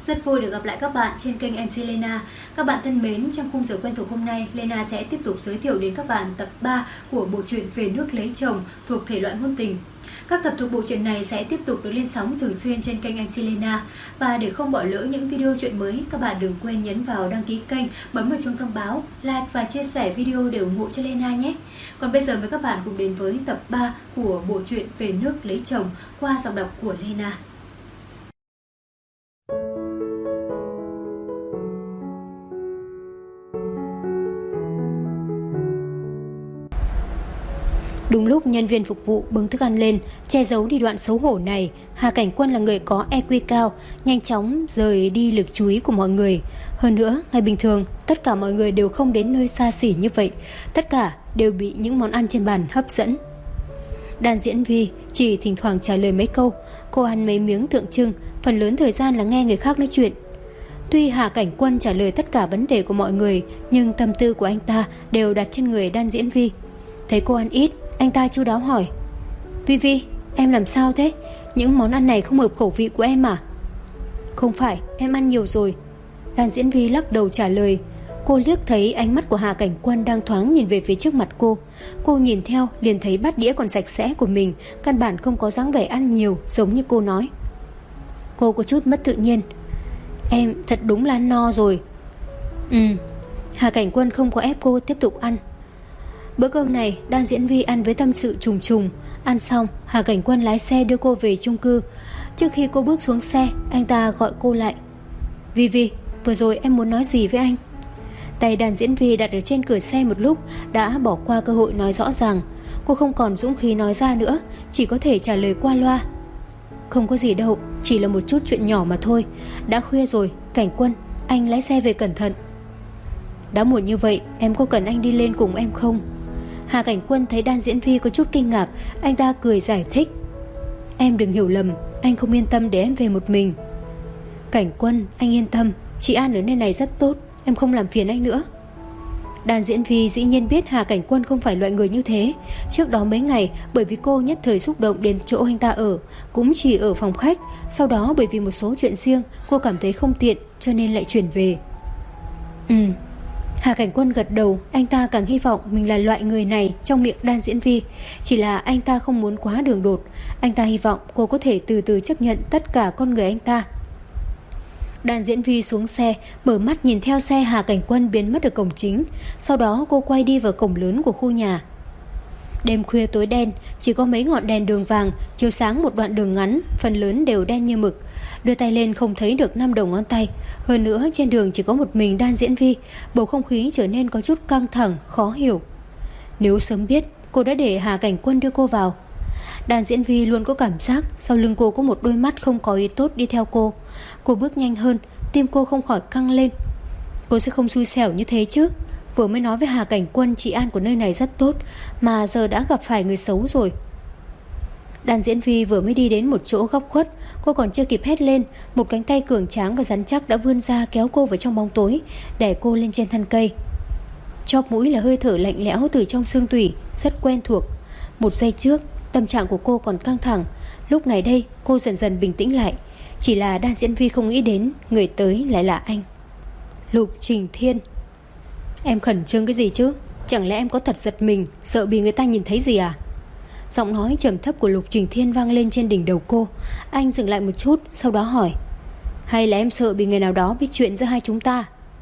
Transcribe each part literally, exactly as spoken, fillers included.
Rất vui được gặp lại các bạn trên kênh em xê Lena. Các bạn thân mến, trong khung giờ quen thuộc hôm nay, Lena sẽ tiếp tục giới thiệu đến các bạn tập ba của bộ truyện Về nước lấy chồng thuộc thể loại ngôn tình. Các tập thuộc bộ truyện này sẽ tiếp tục được lên sóng thường xuyên trên kênh em xê Lena. Và để không bỏ lỡ những video truyện mới, các bạn đừng quên nhấn vào đăng ký kênh, bấm vào chuông thông báo, like và chia sẻ video để ủng hộ cho Lena nhé. Còn bây giờ mời các bạn cùng đến với tập ba của bộ truyện Về nước lấy chồng qua giọng đọc của Lena. Đúng lúc nhân viên phục vụ bưng thức ăn lên, che giấu đi đoạn xấu hổ này, Hà Cảnh Quân là người có e quy cao, nhanh chóng rời đi lực chú ý của mọi người. Hơn nữa, ngày bình thường, tất cả mọi người đều không đến nơi xa xỉ như vậy, tất cả đều bị những món ăn trên bàn hấp dẫn. Đàn diễn Vi chỉ thỉnh thoảng trả lời mấy câu, cô ăn mấy miếng tượng trưng, phần lớn thời gian là nghe người khác nói chuyện. Tuy Hà Cảnh Quân trả lời tất cả vấn đề của mọi người, nhưng tâm tư của anh ta đều đặt trên người Đan Diễn Vi. Thấy cô ăn ít, anh ta chu đáo hỏi: Vi Vi, em làm sao thế? Những món ăn này không hợp khẩu vị của em à? Không phải, em ăn nhiều rồi. Đan Diễn Vi lắc đầu trả lời. Cô liếc thấy ánh mắt của Hà Cảnh Quân đang thoáng nhìn về phía trước mặt cô. Cô nhìn theo liền thấy bát đĩa còn sạch sẽ của mình, căn bản không có dáng vẻ ăn nhiều giống như cô nói. Cô có chút mất tự nhiên. Em thật đúng là ăn no rồi. Ừ. Hà Cảnh Quân không có ép cô tiếp tục ăn. Bữa cơm này Đan Diễn Vi ăn với tâm sự trùng trùng. Ăn xong, Hà Cảnh Quân lái xe đưa cô về chung cư. Trước khi cô bước xuống xe, anh ta gọi cô lại. Vi Vi, vừa rồi em muốn nói gì với anh? Tay Đan Diễn Vi đặt ở trên cửa xe một lúc, đã bỏ qua cơ hội nói rõ ràng. Cô không còn dũng khí nói ra nữa, chỉ có thể trả lời qua loa. Không có gì đâu, chỉ là một chút chuyện nhỏ mà thôi. Đã khuya rồi, Cảnh Quân, anh lái xe về cẩn thận. Đã muộn như vậy, em có cần anh đi lên cùng em không? Hà Cảnh Quân thấy Đan Diễn Vi có chút kinh ngạc, anh ta cười giải thích. Em đừng hiểu lầm, anh không yên tâm để em về một mình. Cảnh Quân, anh yên tâm, chị An ở nơi này rất tốt, em không làm phiền anh nữa. Đan Diễn Vi dĩ nhiên biết Hà Cảnh Quân không phải loại người như thế. Trước đó mấy ngày, bởi vì cô nhất thời xúc động đến chỗ anh ta ở, cũng chỉ ở phòng khách. Sau đó bởi vì một số chuyện riêng, cô cảm thấy không tiện cho nên lại chuyển về. Ừ. Hà Cảnh Quân gật đầu, anh ta càng hy vọng mình là loại người này trong miệng Đan Diễn Vi. Chỉ là anh ta không muốn quá đường đột. Anh ta hy vọng cô có thể từ từ chấp nhận tất cả con người anh ta. Đan Diễn Vi xuống xe, mở mắt nhìn theo xe Hà Cảnh Quân biến mất ở cổng chính. Sau đó cô quay đi vào cổng lớn của khu nhà. Đêm khuya tối đen, chỉ có mấy ngọn đèn đường vàng chiếu sáng một đoạn đường ngắn, phần lớn đều đen như mực. Đưa tay lên không thấy được năm đầu ngón tay. Hơn nữa trên đường chỉ có một mình Đan Diễn Vi, bầu không khí trở nên có chút căng thẳng, khó hiểu. Nếu sớm biết, cô đã để Hà Cảnh Quân đưa cô vào. Đan Diễn Vi luôn có cảm giác sau lưng cô có một đôi mắt không có ý tốt đi theo cô. Cô bước nhanh hơn, tim cô không khỏi căng lên. Cô sẽ không xui xẻo như thế chứ? Vừa mới nói với Hà Cảnh Quân chị An của nơi này rất tốt, mà giờ đã gặp phải người xấu rồi. Đan Diễn Vi vừa mới đi đến một chỗ góc khuất, cô còn chưa kịp hét lên, một cánh tay cường tráng và rắn chắc đã vươn ra kéo cô vào trong bóng tối, đè cô lên trên thân cây. Chóp mũi là hơi thở lạnh lẽo từ trong xương tủy, rất quen thuộc. Một giây trước, tâm trạng của cô còn căng thẳng, lúc này đây cô dần dần bình tĩnh lại. Chỉ là Đan Diễn Vi không nghĩ đến người tới lại là anh, Lục Trình Thiên. Em khẩn trương cái gì chứ? Chẳng lẽ em có thật giật mình, sợ bị người ta nhìn thấy gì à? Giọng nói trầm thấp của Lục Trình Thiên vang lên trên đỉnh đầu cô. Anh dừng lại một chút, sau đó hỏi: hay là em sợ bị người nào đó biết chuyện giữa hai chúng ta?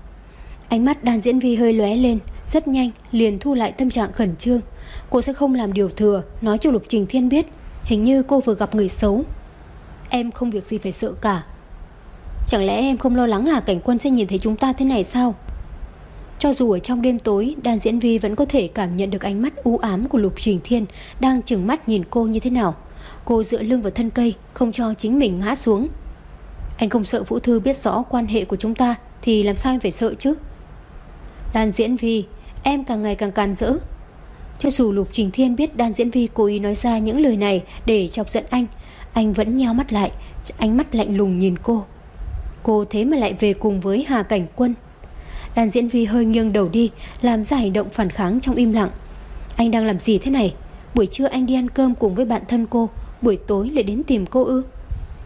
Ánh mắt Đan Diễn Vi hơi lóe lên, rất nhanh liền thu lại tâm trạng khẩn trương. Cô sẽ không làm điều thừa, nói cho Lục Trình Thiên biết hình như cô vừa gặp người xấu. Em không việc gì phải sợ cả. Chẳng lẽ em không lo lắng Hà Cảnh Quân sẽ nhìn thấy chúng ta thế này sao? Cho dù ở trong đêm tối, Đan Diễn Vi vẫn có thể cảm nhận được ánh mắt u ám của Lục Trình Thiên đang trừng mắt nhìn cô như thế nào. Cô dựa lưng vào thân cây, không cho chính mình ngã xuống. Anh không sợ Vũ Thư biết rõ quan hệ của chúng ta thì làm sao em phải sợ chứ? Đan Diễn Vi, em càng ngày càng càn rỡ. Cho dù Lục Trình Thiên biết Đan Diễn Vi cố ý nói ra những lời này để chọc giận anh, anh vẫn nheo mắt lại, ánh mắt lạnh lùng nhìn cô. Cô thế mà lại về cùng với Hà Cảnh Quân. Đan Diễn Vi hơi nghiêng đầu đi, làm ra hành động phản kháng trong im lặng. Anh đang làm gì thế này? Buổi trưa anh đi ăn cơm cùng với bạn thân cô, buổi tối lại đến tìm cô ư?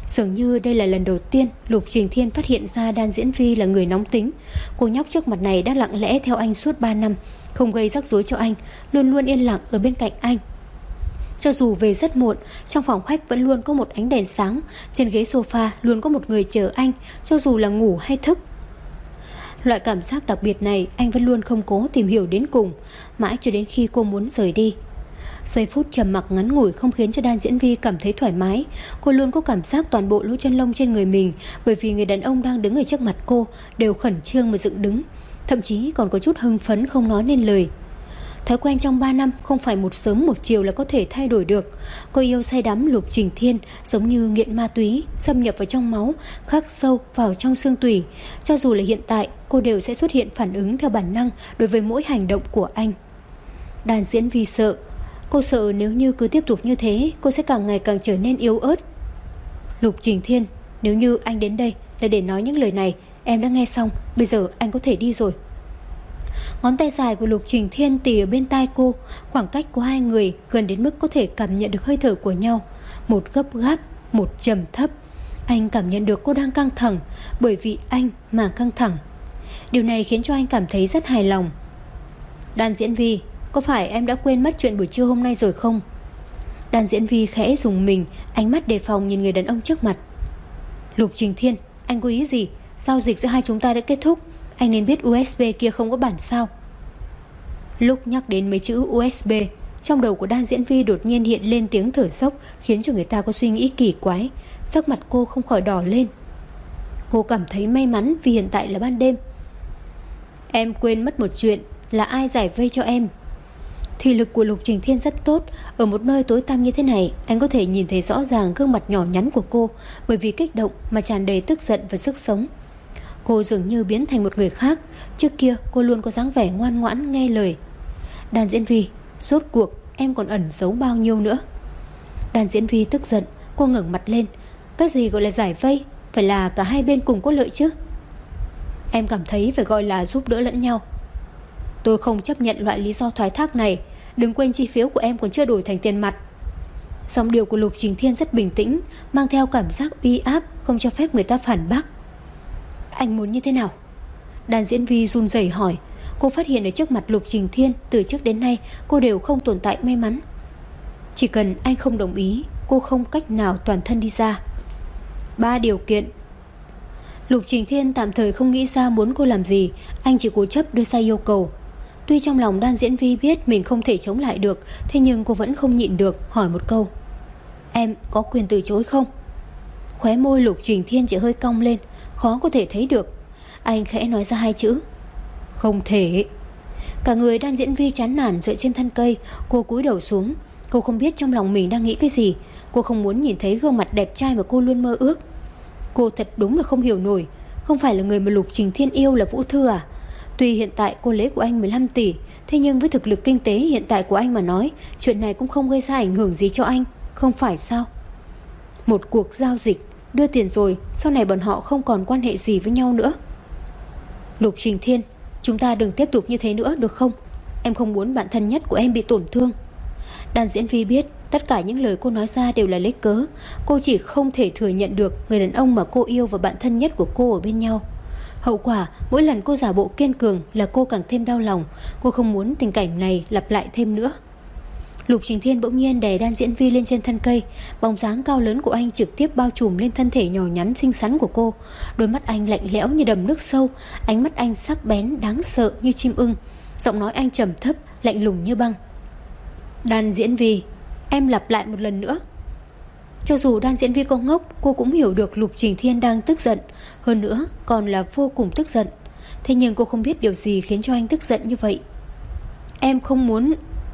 Dường như đây là lần đầu tiên Lục Trình Thiên phát hiện ra Đan Diễn Vi là người nóng tính. Cô nhóc trước mặt này đã lặng lẽ theo anh suốt ba năm, không gây rắc rối cho anh, luôn luôn yên lặng ở bên cạnh anh. Cho dù về rất muộn, trong phòng khách vẫn luôn có một ánh đèn sáng, trên ghế sofa luôn có một người chờ anh, cho dù là ngủ hay thức. Loại cảm giác đặc biệt này anh vẫn luôn không cố tìm hiểu đến cùng, mãi cho đến khi cô muốn rời đi. Giây phút trầm mặc ngắn ngủi không khiến cho Đan Diễn Vi cảm thấy thoải mái. Cô luôn có cảm giác toàn bộ lỗ chân lông trên người mình, bởi vì người đàn ông đang đứng ở trước mặt cô đều khẩn trương mà dựng đứng, thậm chí còn có chút hưng phấn không nói nên lời. Thói quen trong ba năm không phải một sớm một chiều là có thể thay đổi được. Cô yêu say đắm Lục Trình Thiên giống như nghiện ma túy, xâm nhập vào trong máu, khắc sâu vào trong xương tủy. Cho dù là hiện tại, cô đều sẽ xuất hiện phản ứng theo bản năng đối với mỗi hành động của anh. Đan Diễn Vi sợ. Cô sợ nếu như cứ tiếp tục như thế, cô sẽ càng ngày càng trở nên yếu ớt. Lục Trình Thiên, nếu như anh đến đây là để nói những lời này, em đã nghe xong, bây giờ anh có thể đi rồi. Ngón tay dài của Lục Trình Thiên tì ở bên tai cô, khoảng cách của hai người gần đến mức có thể cảm nhận được hơi thở của nhau. Một gấp gáp, một trầm thấp. Anh cảm nhận được cô đang căng thẳng, bởi vì anh mà căng thẳng. Điều này khiến cho anh cảm thấy rất hài lòng. Đan Diễn Vi, có phải em đã quên mất chuyện buổi trưa hôm nay rồi không? Đan Diễn Vi khẽ dùng mình, ánh mắt đề phòng nhìn người đàn ông trước mặt. Lục Trình Thiên, anh có ý gì? Giao dịch giữa hai chúng ta đã kết thúc, anh nên biết u ét bê kia không có bản sao. Lúc nhắc đến mấy chữ u ét bê, trong đầu của Đan Diễn Vi đột nhiên hiện lên tiếng thở dốc, khiến cho người ta có suy nghĩ kỳ quái. Sắc mặt cô không khỏi đỏ lên. Cô cảm thấy may mắn vì hiện tại là ban đêm. Em quên mất một chuyện, là ai giải vây cho em. Thị lực của Lục Trình Thiên rất tốt, ở một nơi tối tăm như thế này, anh có thể nhìn thấy rõ ràng gương mặt nhỏ nhắn của cô, bởi vì kích động mà tràn đầy tức giận và sức sống. Cô dường như biến thành một người khác. Trước kia cô luôn có dáng vẻ ngoan ngoãn nghe lời. Đan Diễn Vi, rốt cuộc em còn ẩn giấu bao nhiêu nữa? Đan Diễn Vi tức giận. Cô ngẩng mặt lên. Cái gì gọi là giải vây? Phải là cả hai bên cùng có lợi chứ. Em cảm thấy phải gọi là giúp đỡ lẫn nhau. Tôi không chấp nhận loại lý do thoái thác này. Đừng quên chi phiếu của em còn chưa đổi thành tiền mặt. Giọng điệu của Lục Trình Thiên rất bình tĩnh, mang theo cảm giác uy áp, không cho phép người ta phản bác. Anh muốn như thế nào? Đan Diễn Vi run rẩy hỏi. Cô phát hiện ở trước mặt Lục Trình Thiên, từ trước đến nay cô đều không tồn tại may mắn. Chỉ cần anh không đồng ý, cô không cách nào toàn thân đi ra. Ba điều kiện. Lục Trình Thiên tạm thời không nghĩ ra muốn cô làm gì, anh chỉ cố chấp đưa ra yêu cầu. Tuy trong lòng Đan Diễn Vi biết mình không thể chống lại được, thế nhưng cô vẫn không nhịn được hỏi một câu. Em có quyền từ chối không? Khóe môi Lục Trình Thiên chỉ hơi cong lên, khó có thể thấy được. Anh khẽ nói ra hai chữ. Không thể. Cả người Đan Diễn Vi chán nản dựa trên thân cây. Cô cúi đầu xuống. Cô không biết trong lòng mình đang nghĩ cái gì. Cô không muốn nhìn thấy gương mặt đẹp trai mà cô luôn mơ ước. Cô thật đúng là không hiểu nổi. Không phải là người mà Lục Trình Thiên yêu là Vũ Thư à? Tuy hiện tại cô lấy của anh mười lăm tỷ, thế nhưng với thực lực kinh tế hiện tại của anh mà nói, chuyện này cũng không gây ra ảnh hưởng gì cho anh, không phải sao? Một cuộc giao dịch, đưa tiền rồi, sau này bọn họ không còn quan hệ gì với nhau nữa. Lục Trình Thiên, chúng ta đừng tiếp tục như thế nữa được không? Em không muốn bạn thân nhất của em bị tổn thương. Đan Diễn Vi biết tất cả những lời cô nói ra đều là lấy cớ. Cô chỉ không thể thừa nhận được người đàn ông mà cô yêu và bạn thân nhất của cô ở bên nhau. Hậu quả, mỗi lần cô giả bộ kiên cường là cô càng thêm đau lòng. Cô không muốn tình cảnh này lặp lại thêm nữa. Lục Trình Thiên bỗng nhiên đè Đan Diễn Vi lên trên thân cây. Bóng dáng cao lớn của anh trực tiếp bao trùm lên thân thể nhỏ nhắn xinh xắn của cô. Đôi mắt anh lạnh lẽo như đầm nước sâu, ánh mắt anh sắc bén đáng sợ như chim ưng. Giọng nói anh trầm thấp, lạnh lùng như băng. Đan Diễn Vi, em lặp lại một lần nữa. Cho dù Đan Diễn Vi có ngốc, cô cũng hiểu được Lục Trình Thiên đang tức giận, hơn nữa còn là vô cùng tức giận. Thế nhưng cô không biết điều gì khiến cho anh tức giận như vậy. Em không muốn...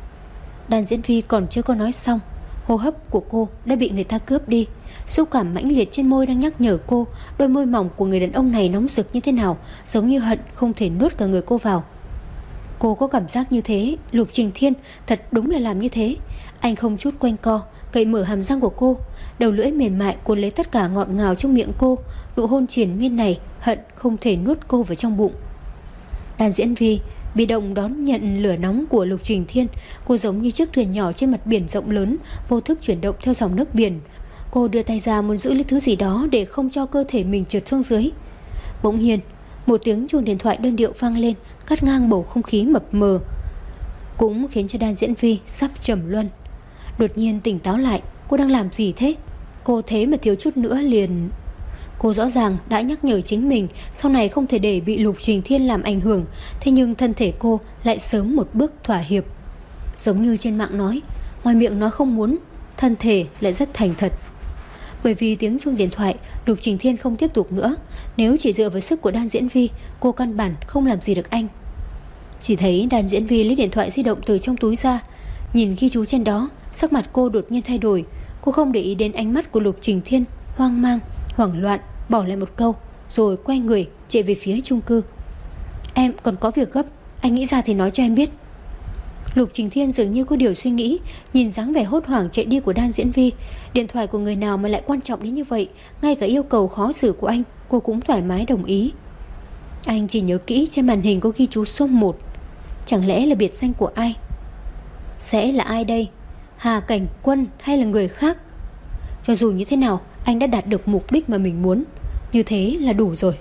Đan Diễn Vi còn chưa có nói xong, hô hấp của cô đã bị người ta cướp đi. Xúc cảm mãnh liệt trên môi đang nhắc nhở cô đôi môi mỏng của người đàn ông này nóng rực như thế nào, giống như hận không thể nuốt cả người cô vào. Cô có cảm giác như thế. Lục Trình Thiên thật đúng là làm như thế. Anh không chút quanh co, cậy mở hàm răng của cô, đầu lưỡi mềm mại cuốn lấy tất cả ngọt ngào trong miệng cô. Nụ hôn triền miên này hận không thể nuốt cô vào trong bụng. Đan Diễn Vi bị động đón nhận lửa nóng của Lục Trình Thiên. Cô giống như chiếc thuyền nhỏ trên mặt biển rộng lớn, vô thức chuyển động theo dòng nước biển. Cô đưa tay ra muốn giữ lấy thứ gì đó để không cho cơ thể mình trượt xuống dưới. Bỗng nhiên, một tiếng chuông điện thoại đơn điệu vang lên, cắt ngang bầu không khí mập mờ, cũng khiến cho Đan Diễn Vi sắp trầm luân. Đột nhiên tỉnh táo lại, cô đang làm gì thế? Cô thế mà thiếu chút nữa liền... Cô rõ ràng đã nhắc nhở chính mình sau này không thể để bị Lục Trình Thiên làm ảnh hưởng, thế nhưng thân thể cô lại sớm một bước thỏa hiệp. Giống như trên mạng nói, ngoài miệng nói không muốn, thân thể lại rất thành thật. Bởi vì tiếng chuông điện thoại, Lục Trình Thiên không tiếp tục nữa. Nếu chỉ dựa vào sức của Đan Diễn Vi, cô căn bản không làm gì được anh. Chỉ thấy Đan Diễn Vi lấy điện thoại di động từ trong túi ra, nhìn ghi chú trên đó, sắc mặt cô đột nhiên thay đổi. Cô không để ý đến ánh mắt của Lục Trình Thiên, hoang mang, hoảng loạn, bỏ lại một câu, rồi quay người chạy về phía chung cư. Em còn có việc gấp, anh nghĩ ra thì nói cho em biết. Lục Trình Thiên dường như có điều suy nghĩ, nhìn dáng vẻ hốt hoảng chạy đi của Đan Diễn Vi. Điện thoại của người nào mà lại quan trọng đến như vậy? Ngay cả yêu cầu khó xử của anh, cô cũng thoải mái đồng ý. Anh chỉ nhớ kỹ trên màn hình có ghi chú số một. Chẳng lẽ là biệt danh của ai? Sẽ là ai đây? Hà Cảnh Quân hay là người khác? Cho dù như thế nào, anh đã đạt được mục đích mà mình muốn. Như thế là đủ rồi.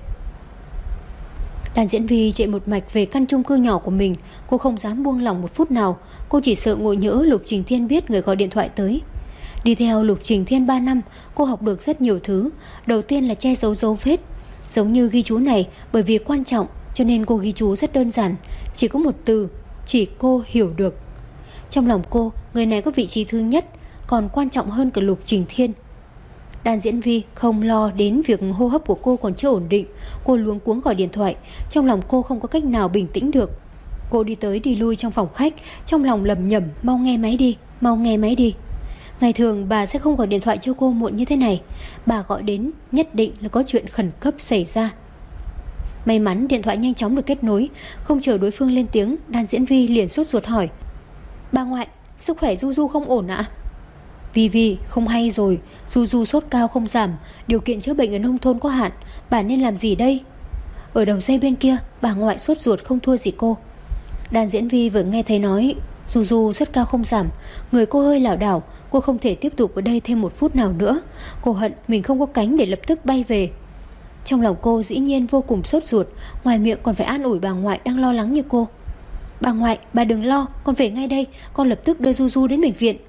Đan Diễn Vi chạy một mạch về căn chung cư nhỏ của mình. Cô không dám buông lỏng một phút nào. Cô chỉ sợ ngộ nhỡ Lục Trình Thiên biết người gọi điện thoại tới. Đi theo Lục Trình Thiên ba năm, cô học được rất nhiều thứ. Đầu tiên là che giấu dấu vết. Giống như ghi chú này, bởi vì quan trọng cho nên cô ghi chú rất đơn giản, chỉ có một từ, chỉ cô hiểu được. Trong lòng cô, người này có vị trí thứ nhất, còn quan trọng hơn cả Lục Trình Thiên. Đan Diễn Vi không lo đến việc hô hấp của cô còn chưa ổn định. Cô luống cuống gọi điện thoại. Trong lòng cô không có cách nào bình tĩnh được. Cô đi tới đi lui trong phòng khách, trong lòng lẩm nhẩm, mau nghe máy đi, mau nghe máy đi. Ngày thường bà sẽ không gọi điện thoại cho cô muộn như thế này. Bà gọi đến nhất định là có chuyện khẩn cấp xảy ra. May mắn điện thoại nhanh chóng được kết nối. Không chờ đối phương lên tiếng, Đan Diễn Vi liền sốt ruột hỏi: Bà ngoại, sức khỏe Du Du không ổn ạ? Vi Vi, không hay rồi. Du Du sốt cao không giảm, điều kiện chữa bệnh ở nông thôn có hạn, bà nên làm gì đây? Ở đầu dây bên kia, bà ngoại sốt ruột không thua gì cô. Đan Diễn Vi vừa nghe thấy nói Du Du sốt cao không giảm, người cô hơi lảo đảo. Cô không thể tiếp tục ở đây thêm một phút nào nữa. Cô hận mình không có cánh để lập tức bay về. Trong lòng cô dĩ nhiên vô cùng sốt ruột, ngoài miệng còn phải an ủi bà ngoại đang lo lắng như cô. Bà ngoại, bà đừng lo, con về ngay đây, con lập tức đưa Du Du đến bệnh viện.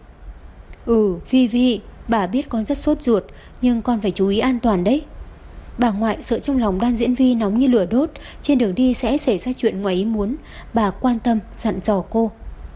Ừ, Vi Vi, bà biết con rất sốt ruột, nhưng con phải chú ý an toàn đấy. Bà ngoại sợ trong lòng Đan Diễn Vi nóng như lửa đốt, trên đường đi sẽ xảy ra chuyện ngoài ý muốn. Bà quan tâm dặn dò cô.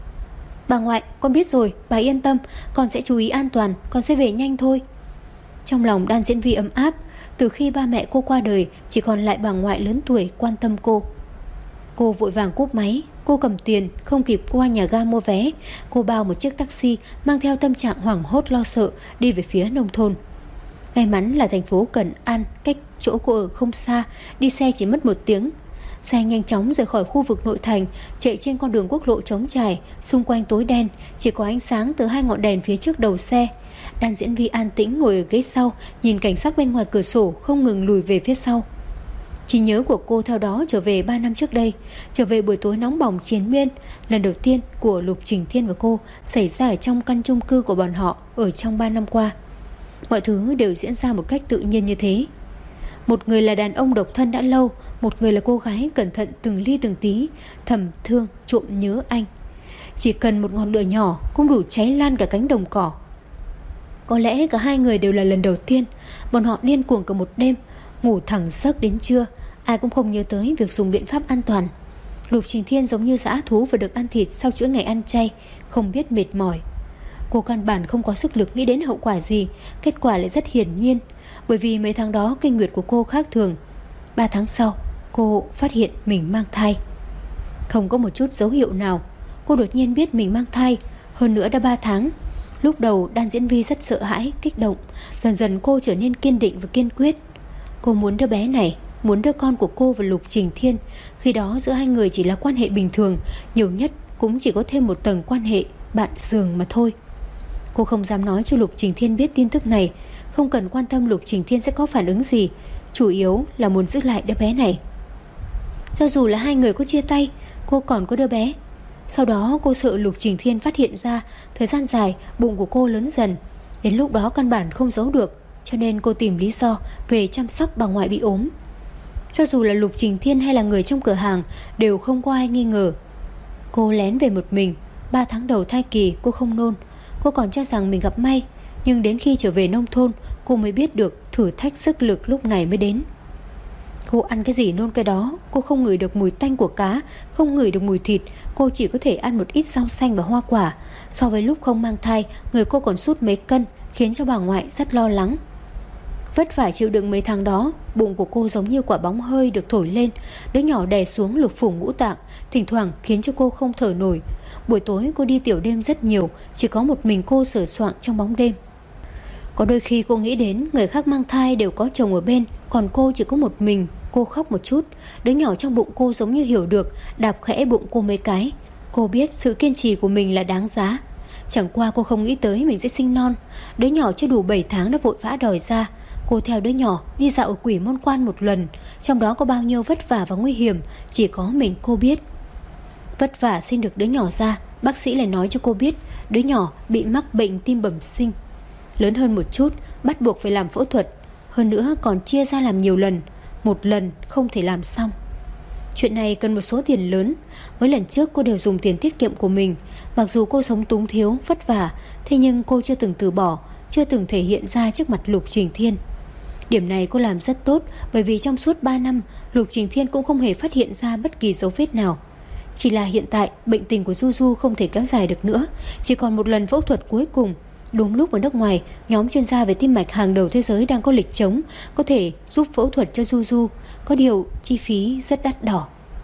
Bà ngoại, con biết rồi, bà yên tâm, con sẽ chú ý an toàn, con sẽ về nhanh thôi. Trong lòng Đan Diễn Vi ấm áp. Từ khi ba mẹ cô qua đời, chỉ còn lại bà ngoại lớn tuổi quan tâm cô. Cô vội vàng cúp máy. Cô cầm tiền, không kịp qua nhà ga mua vé. Cô bao một chiếc taxi, mang theo tâm trạng hoảng hốt lo sợ, đi về phía nông thôn. May mắn là thành phố Cần An, cách chỗ cô ở không xa, đi xe chỉ mất một tiếng. Xe nhanh chóng rời khỏi khu vực nội thành, chạy trên con đường quốc lộ trống trải, xung quanh tối đen, chỉ có ánh sáng từ hai ngọn đèn phía trước đầu xe. Đan Diễn Vi an tĩnh ngồi ở ghế sau, nhìn cảnh sắc bên ngoài cửa sổ không ngừng lùi về phía sau. Trí nhớ của cô theo đó trở về ba năm trước đây, trở về buổi tối nóng bỏng triền miên, lần đầu tiên của Lục Trình Thiên và cô xảy ra ở trong căn chung cư của bọn họ ở trong ba năm qua. Mọi thứ đều diễn ra một cách tự nhiên như thế. Một người là đàn ông độc thân đã lâu, một người là cô gái cẩn thận từng ly từng tí, thầm thương trộm nhớ anh. Chỉ cần một ngọn lửa nhỏ cũng đủ cháy lan cả cánh đồng cỏ. Có lẽ cả hai người đều là lần đầu tiên. Bọn họ điên cuồng cả một đêm, ngủ thẳng giấc đến trưa. Ai cũng không nhớ tới việc dùng biện pháp an toàn. Lục Trình Thiên giống như dã thú vừa được ăn thịt sau chuỗi ngày ăn chay, không biết mệt mỏi. Cô căn bản không có sức lực nghĩ đến hậu quả gì. Kết quả lại rất hiển nhiên. Bởi vì mấy tháng đó kinh nguyệt của cô khác thường. Ba tháng sau, cô phát hiện mình mang thai. Không có một chút dấu hiệu nào, cô đột nhiên biết mình mang thai. Hơn nữa đã ba tháng. Lúc đầu Đan Diễn Vi rất sợ hãi, kích động. Dần dần cô trở nên kiên định và kiên quyết. Cô muốn đứa bé này, muốn đứa con của cô và Lục Trình Thiên. Khi đó giữa hai người chỉ là quan hệ bình thường, nhiều nhất cũng chỉ có thêm một tầng quan hệ bạn giường mà thôi. Cô không dám nói cho Lục Trình Thiên biết tin tức này, không cần quan tâm Lục Trình Thiên sẽ có phản ứng gì, chủ yếu là muốn giữ lại đứa bé này. Cho dù là hai người có chia tay, cô còn có đứa bé. Sau đó cô sợ Lục Trình Thiên phát hiện ra, thời gian dài bụng của cô lớn dần. Đến lúc đó căn bản không giấu được, cho nên cô tìm lý do về chăm sóc bà ngoại bị ốm. Cho dù là Lục Trình Thiên hay là người trong cửa hàng đều không có ai nghi ngờ. Cô lén về một mình. Ba tháng đầu thai kỳ cô không nôn. Cô còn cho rằng mình gặp may. Nhưng đến khi trở về nông thôn, cô mới biết được thử thách sức lực lúc này mới đến. Cô ăn cái gì nôn cái đó. Cô không ngửi được mùi tanh của cá, không ngửi được mùi thịt. Cô chỉ có thể ăn một ít rau xanh và hoa quả. So với lúc không mang thai, người cô còn sút mấy cân, khiến cho bà ngoại rất lo lắng. Vất vả chịu đựng mấy tháng đó, bụng của cô giống như quả bóng hơi được thổi lên. Đứa nhỏ đè xuống lục phủ ngũ tạng, thỉnh thoảng khiến cho cô không thở nổi. Buổi tối cô đi tiểu đêm rất nhiều, chỉ có một mình cô sờ soạng trong bóng đêm. Có đôi khi cô nghĩ đến người khác mang thai đều có chồng ở bên, còn cô chỉ có một mình. Cô khóc một chút. Đứa nhỏ trong bụng cô giống như hiểu được, đạp khẽ bụng cô mấy cái. Cô biết sự kiên trì của mình là đáng giá. Chẳng qua cô không nghĩ tới mình sẽ sinh non. Đứa nhỏ chưa đủ bảy tháng đã vội vã đòi ra. Cô theo đứa nhỏ đi dạo ở Quỷ Môn Quan một lần. Trong đó có bao nhiêu vất vả và nguy hiểm, chỉ có mình cô biết. Vất vả sinh được đứa nhỏ ra, bác sĩ lại nói cho cô biết đứa nhỏ bị mắc bệnh tim bẩm sinh. Lớn hơn một chút, bắt buộc phải làm phẫu thuật. Hơn nữa còn chia ra làm nhiều lần. Một lần không thể làm xong. Chuyện này cần một số tiền lớn. Mấy lần trước cô đều dùng tiền tiết kiệm của mình. Mặc dù cô sống túng thiếu, vất vả, thế nhưng cô chưa từng từ bỏ, chưa từng thể hiện ra trước mặt Lục Trình Thiên. Điểm này cô làm rất tốt, bởi vì trong suốt ba năm Lục Trình Thiên cũng không hề phát hiện ra bất kỳ dấu vết nào. Chỉ là hiện tại bệnh tình của Du Du không thể kéo dài được nữa, chỉ còn một lần phẫu thuật cuối cùng. Đúng lúc ở nước ngoài, nhóm chuyên gia về tim mạch hàng đầu thế giới đang có lịch trống, có thể giúp phẫu thuật cho Du Du. Có điều chi phí rất đắt đỏ.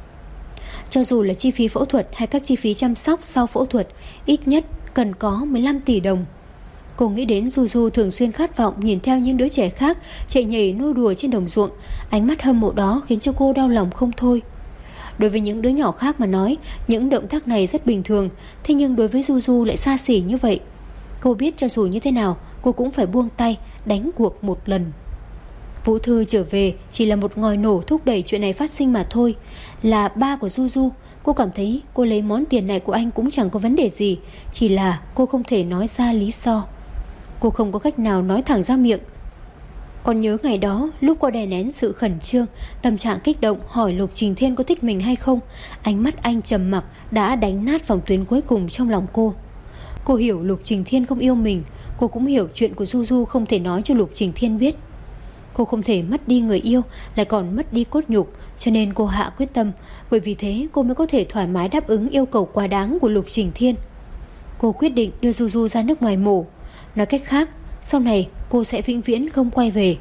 Cho dù là chi phí phẫu thuật hay các chi phí chăm sóc sau phẫu thuật, ít nhất cần có mười lăm tỷ đồng. Cô nghĩ đến Du Du thường xuyên khát vọng nhìn theo những đứa trẻ khác chạy nhảy nô đùa trên đồng ruộng. Ánh mắt hâm mộ đó khiến cho cô đau lòng không thôi. Đối với những đứa nhỏ khác mà nói, những động tác này rất bình thường, thế nhưng đối với Du Du lại xa xỉ như vậy. Cô biết cho dù như thế nào, cô cũng phải buông tay, đánh cuộc một lần. Vũ Thư trở về chỉ là một ngòi nổ thúc đẩy chuyện này phát sinh mà thôi. Là ba của Du Du, cô cảm thấy cô lấy món tiền này của anh cũng chẳng có vấn đề gì. Chỉ là cô không thể nói ra lý do. Cô không có cách nào nói thẳng ra miệng. Còn nhớ ngày đó, lúc cô đè nén sự khẩn trương, tâm trạng kích động hỏi Lục Trình Thiên có thích mình hay không, ánh mắt anh trầm mặc đã đánh nát phòng tuyến cuối cùng trong lòng cô. Cô hiểu Lục Trình Thiên không yêu mình. Cô cũng hiểu chuyện của Du Du không thể nói cho Lục Trình Thiên biết. Cô không thể mất đi người yêu, lại còn mất đi cốt nhục, cho nên cô hạ quyết tâm. Bởi vì thế cô mới có thể thoải mái đáp ứng yêu cầu quá đáng của Lục Trình Thiên. Cô quyết định đưa Du Du ra nước ngoài mổ. Nói cách khác, sau này cô sẽ vĩnh viễn không quay về.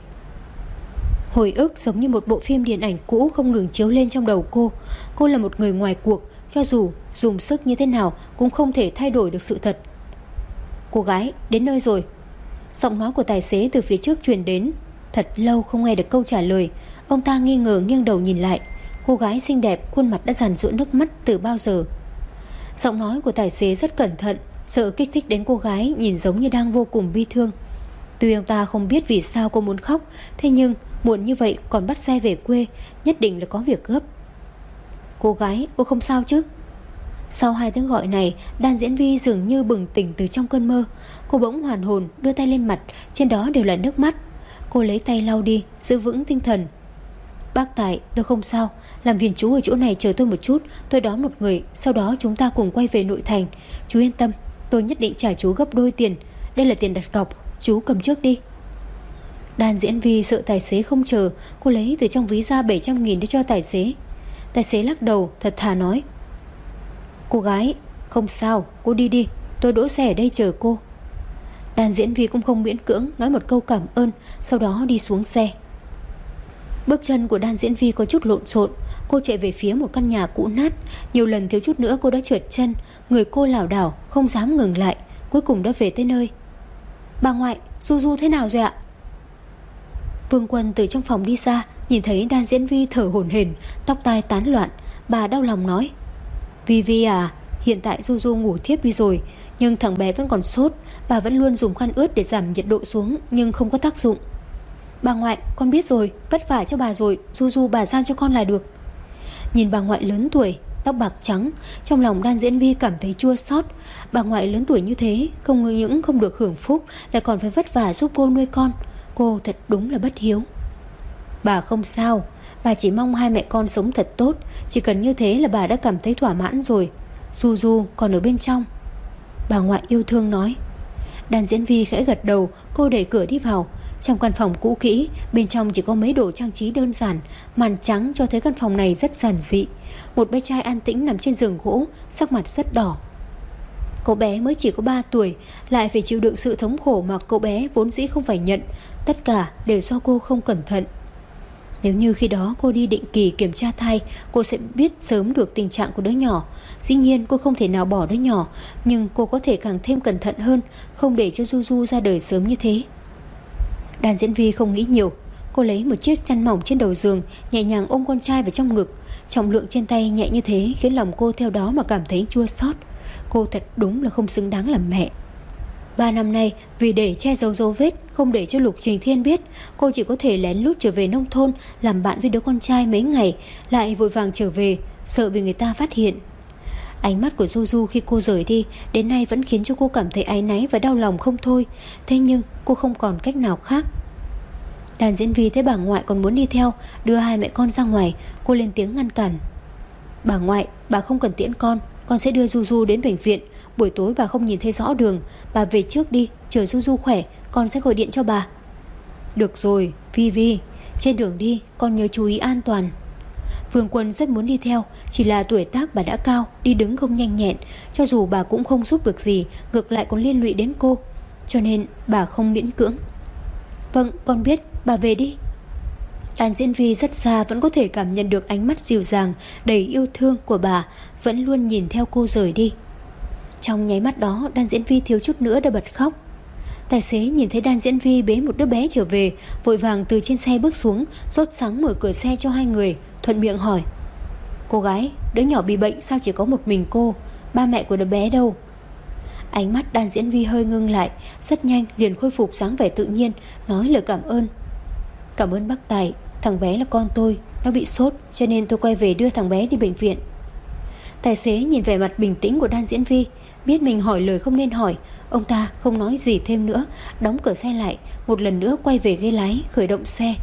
Hồi ức giống như một bộ phim điện ảnh cũ không ngừng chiếu lên trong đầu cô. Cô là một người ngoài cuộc, cho dù dùng sức như thế nào cũng không thể thay đổi được sự thật. Cô gái, đến nơi rồi. Giọng nói của tài xế từ phía trước truyền đến. Thật lâu không nghe được câu trả lời. Ông ta nghi ngờ nghiêng đầu nhìn lại. Cô gái xinh đẹp, khuôn mặt đã giàn giụa nước mắt từ bao giờ. Giọng nói của tài xế rất cẩn thận, sợ kích thích đến cô gái, nhìn giống như đang vô cùng bi thương. Tuy ông ta không biết vì sao cô muốn khóc, thế nhưng muộn như vậy còn bắt xe về quê, nhất định là có việc gấp. Cô gái, cô không sao chứ? Sau hai tiếng gọi này, Đan Diễn Vi dường như bừng tỉnh từ trong cơn mơ. Cô bỗng hoàn hồn, đưa tay lên mặt, trên đó đều là nước mắt. Cô lấy tay lau đi, giữ vững tinh thần. Bác Tài, tôi không sao. Làm phiền chú ở chỗ này chờ tôi một chút. Tôi đón một người, sau đó chúng ta cùng quay về nội thành. Chú yên tâm, tôi nhất định trả chú gấp đôi tiền. Đây là tiền đặt cọc, chú cầm trước đi. Đan Diễn Vi sợ tài xế không chờ. Cô lấy từ trong ví ra bảy trăm nghìn để cho tài xế. Tài xế lắc đầu, thật thà nói: Cô gái, không sao, cô đi đi, tôi đỗ xe ở đây chờ cô. Đan Diễn Vi cũng không miễn cưỡng, nói một câu cảm ơn, sau đó đi xuống xe. Bước chân của Đan Diễn Vi có chút lộn xộn. Cô chạy về phía một căn nhà cũ nát. Nhiều lần thiếu chút nữa cô đã trượt chân. Người cô lảo đảo, không dám ngừng lại. Cuối cùng đã về tới nơi. Bà ngoại, Du Du thế nào rồi ạ? Vương Quân từ trong phòng đi ra, nhìn thấy Đan Diễn Vi thở hổn hển, tóc tai tán loạn. Bà đau lòng nói: Vi Vi à, hiện tại Du Du ngủ thiếp đi rồi, nhưng thằng bé vẫn còn sốt. Bà vẫn luôn dùng khăn ướt để giảm nhiệt độ xuống, nhưng không có tác dụng. Bà ngoại, con biết rồi, vất vả cho bà rồi, Du Du bà giao cho con là được. Nhìn bà ngoại lớn tuổi, tóc bạc trắng. Trong lòng Đan Diễn Vi cảm thấy chua xót. Bà ngoại lớn tuổi như thế, không những không được hưởng phúc, lại còn phải vất vả giúp cô nuôi con. Cô thật đúng là bất hiếu. Bà không sao, bà chỉ mong hai mẹ con sống thật tốt. Chỉ cần như thế là bà đã cảm thấy thỏa mãn rồi. Du Du còn ở bên trong, bà ngoại yêu thương nói. Đan Diễn Vi khẽ gật đầu. Cô đẩy cửa đi vào. Trong căn phòng cũ kỹ, bên trong chỉ có mấy đồ trang trí đơn giản. Màn trắng cho thấy căn phòng này rất giản dị. Một bé trai an tĩnh nằm trên giường gỗ, sắc mặt rất đỏ. Cậu bé mới chỉ có ba tuổi, lại phải chịu đựng sự thống khổ mà cậu bé vốn dĩ không phải nhận. Tất cả đều do cô không cẩn thận. Nếu như khi đó cô đi định kỳ kiểm tra thai, cô sẽ biết sớm được tình trạng của đứa nhỏ. Dĩ nhiên cô không thể nào bỏ đứa nhỏ, nhưng cô có thể càng thêm cẩn thận hơn, không để cho Du Du ra đời sớm như thế. Đan Diễn Vi không nghĩ nhiều. Cô lấy một chiếc chăn mỏng trên đầu giường, nhẹ nhàng ôm con trai vào trong ngực. Trọng lượng trên tay nhẹ như thế khiến lòng cô theo đó mà cảm thấy chua xót. Cô thật đúng là không xứng đáng làm mẹ. Ba năm nay, vì để che giấu dấu vết, không để cho Lục Trình Thiên biết, cô chỉ có thể lén lút trở về nông thôn, làm bạn với đứa con trai mấy ngày, lại vội vàng trở về, sợ bị người ta phát hiện. Ánh mắt của Du Du khi cô rời đi đến nay vẫn khiến cho cô cảm thấy áy náy và đau lòng không thôi. Thế nhưng cô không còn cách nào khác. Đan Diễn Vi thấy bà ngoại còn muốn đi theo, đưa hai mẹ con ra ngoài. Cô lên tiếng ngăn cản. Bà ngoại, bà không cần tiễn con, con sẽ đưa Du Du đến bệnh viện. Buổi tối bà không nhìn thấy rõ đường, bà về trước đi, chờ Du Du khỏe con sẽ gọi điện cho bà. Được rồi Vi Vi, trên đường đi con nhớ chú ý an toàn. Vương Quân rất muốn đi theo, chỉ là tuổi tác bà đã cao, đi đứng không nhanh nhẹn. Cho dù bà cũng không giúp được gì, ngược lại còn liên lụy đến cô, cho nên bà không miễn cưỡng. Vâng, con biết, bà về đi. Đan Diễn Vi rất xa vẫn có thể cảm nhận được ánh mắt dịu dàng, đầy yêu thương của bà, vẫn luôn nhìn theo cô rời đi. Trong nháy mắt đó, Đan Diễn Vi thiếu chút nữa đã bật khóc. Tài xế nhìn thấy Đan Diễn Vi bế một đứa bé trở về, vội vàng từ trên xe bước xuống, sốt sắng mở cửa xe cho hai người, thuận miệng hỏi: Cô gái, đứa nhỏ bị bệnh sao chỉ có một mình cô? Ba mẹ của đứa bé đâu? Ánh mắt Đan Diễn Vi hơi ngưng lại, rất nhanh liền khôi phục dáng vẻ tự nhiên, nói lời cảm ơn. Cảm ơn bác Tài, thằng bé là con tôi, nó bị sốt cho nên tôi quay về đưa thằng bé đi bệnh viện. Tài xế nhìn vẻ mặt bình tĩnh của Đan Diễn Vi, biết mình hỏi lời không nên hỏi. Ông ta không nói gì thêm nữa, đóng cửa xe lại, một lần nữa quay về ghế lái, khởi động xe.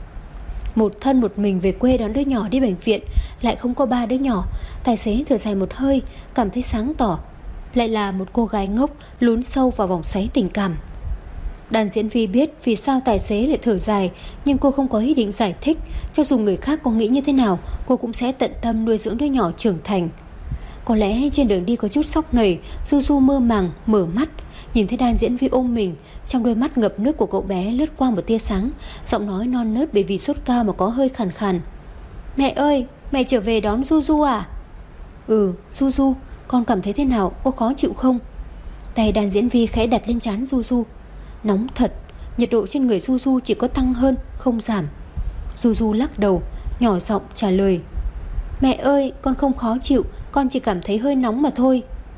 Một thân một mình về quê đón đứa nhỏ đi bệnh viện, lại không có ba đứa nhỏ. Tài xế thở dài một hơi, cảm thấy sáng tỏ. Lại là một cô gái ngốc lún sâu vào vòng xoáy tình cảm. Đan Diễn Vi biết vì sao tài xế lại thở dài, nhưng cô không có ý định giải thích. Cho dù người khác có nghĩ như thế nào, cô cũng sẽ tận tâm nuôi dưỡng đứa nhỏ trưởng thành. Có lẽ trên đường đi có chút sốc nảy, Du Du mơ màng mở mắt, nhìn thấy Đan Diễn Vi ôm mình. Trong đôi mắt ngập nước của cậu bé lướt qua một tia sáng, giọng nói non nớt bởi vì sốt cao mà có hơi khàn khàn. Mẹ ơi, mẹ trở về đón Du Du à? Ừ, Du Du, con cảm thấy thế nào, có khó chịu không? Tay Đan Diễn Vi khẽ đặt lên trán Du Du. Nóng thật, nhiệt độ trên người Du Du chỉ có tăng hơn, không giảm. Du Du lắc đầu, nhỏ giọng trả lời: Mẹ ơi, con không khó chịu, con chỉ cảm thấy hơi nóng mà thôi.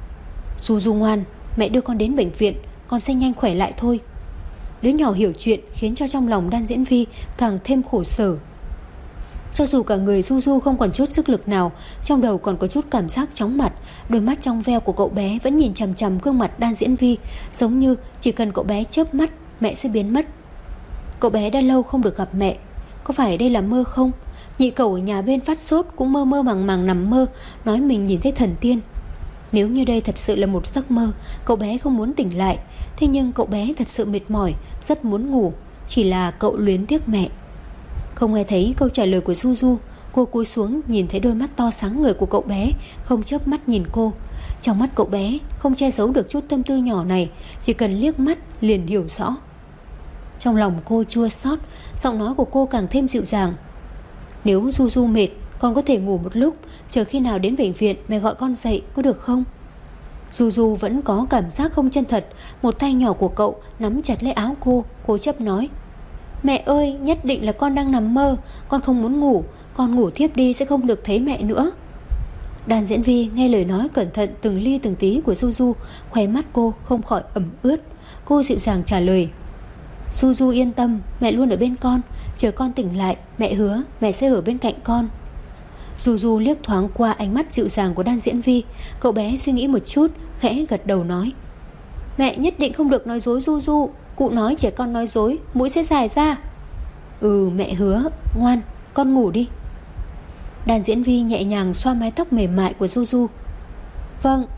Du Du ngoan, mẹ đưa con đến bệnh viện, con sẽ nhanh khỏe lại thôi. Đứa nhỏ hiểu chuyện khiến cho trong lòng Đan Diễn Vi càng thêm khổ sở. Cho dù cả người Du Du không còn chút sức lực nào, trong đầu còn có chút cảm giác chóng mặt. Đôi mắt trong veo của cậu bé vẫn nhìn chằm chằm gương mặt Đan Diễn Vi, giống như chỉ cần cậu bé chớp mắt, mẹ sẽ biến mất. Cậu bé đã lâu không được gặp mẹ, có phải đây là mơ không? Nhị cậu ở nhà bên phát sốt cũng mơ mơ màng màng nằm mơ, nói mình nhìn thấy thần tiên. Nếu như đây thật sự là một giấc mơ, cậu bé không muốn tỉnh lại. Thế nhưng cậu bé thật sự mệt mỏi, rất muốn ngủ, chỉ là cậu luyến tiếc mẹ. Không nghe thấy câu trả lời của Du Du, cô cúi xuống nhìn thấy đôi mắt to sáng ngời của cậu bé, không chớp mắt nhìn cô. Trong mắt cậu bé không che giấu được chút tâm tư nhỏ này, chỉ cần liếc mắt liền hiểu rõ. Trong lòng cô chua xót, giọng nói của cô càng thêm dịu dàng. Nếu Du Du mệt, con có thể ngủ một lúc, chờ khi nào đến bệnh viện mẹ gọi con dậy, có được không? Du Du vẫn có cảm giác không chân thật. Một tay nhỏ của cậu nắm chặt lấy áo cô, cố chấp nói: Mẹ ơi, nhất định là con đang nằm mơ, con không muốn ngủ, con ngủ thiếp đi sẽ không được thấy mẹ nữa. Đan Diễn Vi nghe lời nói cẩn thận từng ly từng tí của Du Du, khóe mắt cô không khỏi ẩm ướt. Cô dịu dàng trả lời: Du Du yên tâm, mẹ luôn ở bên con, chờ con tỉnh lại, mẹ hứa mẹ sẽ ở bên cạnh con. Du Du liếc thoáng qua ánh mắt dịu dàng của Đan Diễn Vi. Cậu bé suy nghĩ một chút, khẽ gật đầu nói: Mẹ nhất định không được nói dối Du Du. Cụ nói trẻ con nói dối mũi sẽ dài ra. Ừ, mẹ hứa. Ngoan, con ngủ đi. Đan Diễn Vi nhẹ nhàng xoa mái tóc mềm mại của Du Du. Vâng.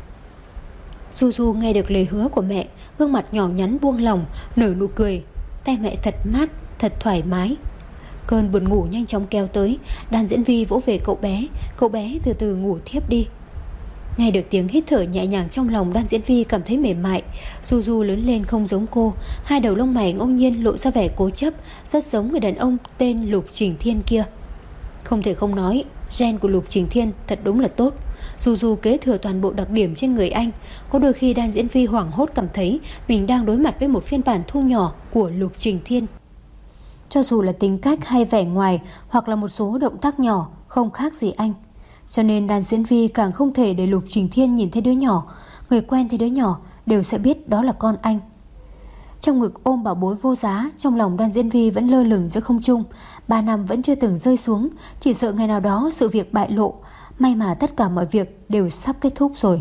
Du Du nghe được lời hứa của mẹ, gương mặt nhỏ nhắn buông lỏng, nở nụ cười. Tay mẹ thật mát, thật thoải mái. Cơn buồn ngủ nhanh chóng kéo tới. Đan Diễn Vi vỗ về cậu bé. Cậu bé từ từ ngủ thiếp đi. Nghe được tiếng hít thở nhẹ nhàng trong lòng, Đan Diễn Vi cảm thấy mềm mại. Du Du lớn lên không giống cô. Hai đầu lông mày ngẫu nhiên lộ ra vẻ cố chấp, rất giống người đàn ông tên Lục Trình Thiên kia. Không thể không nói, gen của Lục Trình Thiên thật đúng là tốt. Du Du kế thừa toàn bộ đặc điểm trên người anh. Có đôi khi Đan Diễn Vi hoảng hốt cảm thấy mình đang đối mặt với một phiên bản thu nhỏ của Lục Trình Thiên. Cho dù là tính cách hay vẻ ngoài, hoặc là một số động tác nhỏ, không khác gì anh. Cho nên Đan Diễn Vi càng không thể để Lục Trình Thiên nhìn thấy đứa nhỏ. Người quen thấy đứa nhỏ đều sẽ biết đó là con anh. Trong ngực ôm bảo bối vô giá, trong lòng Đan Diễn Vi vẫn lơ lửng giữa không trung. Ba năm vẫn chưa từng rơi xuống, chỉ sợ ngày nào đó sự việc bại lộ. May mà tất cả mọi việc đều sắp kết thúc rồi.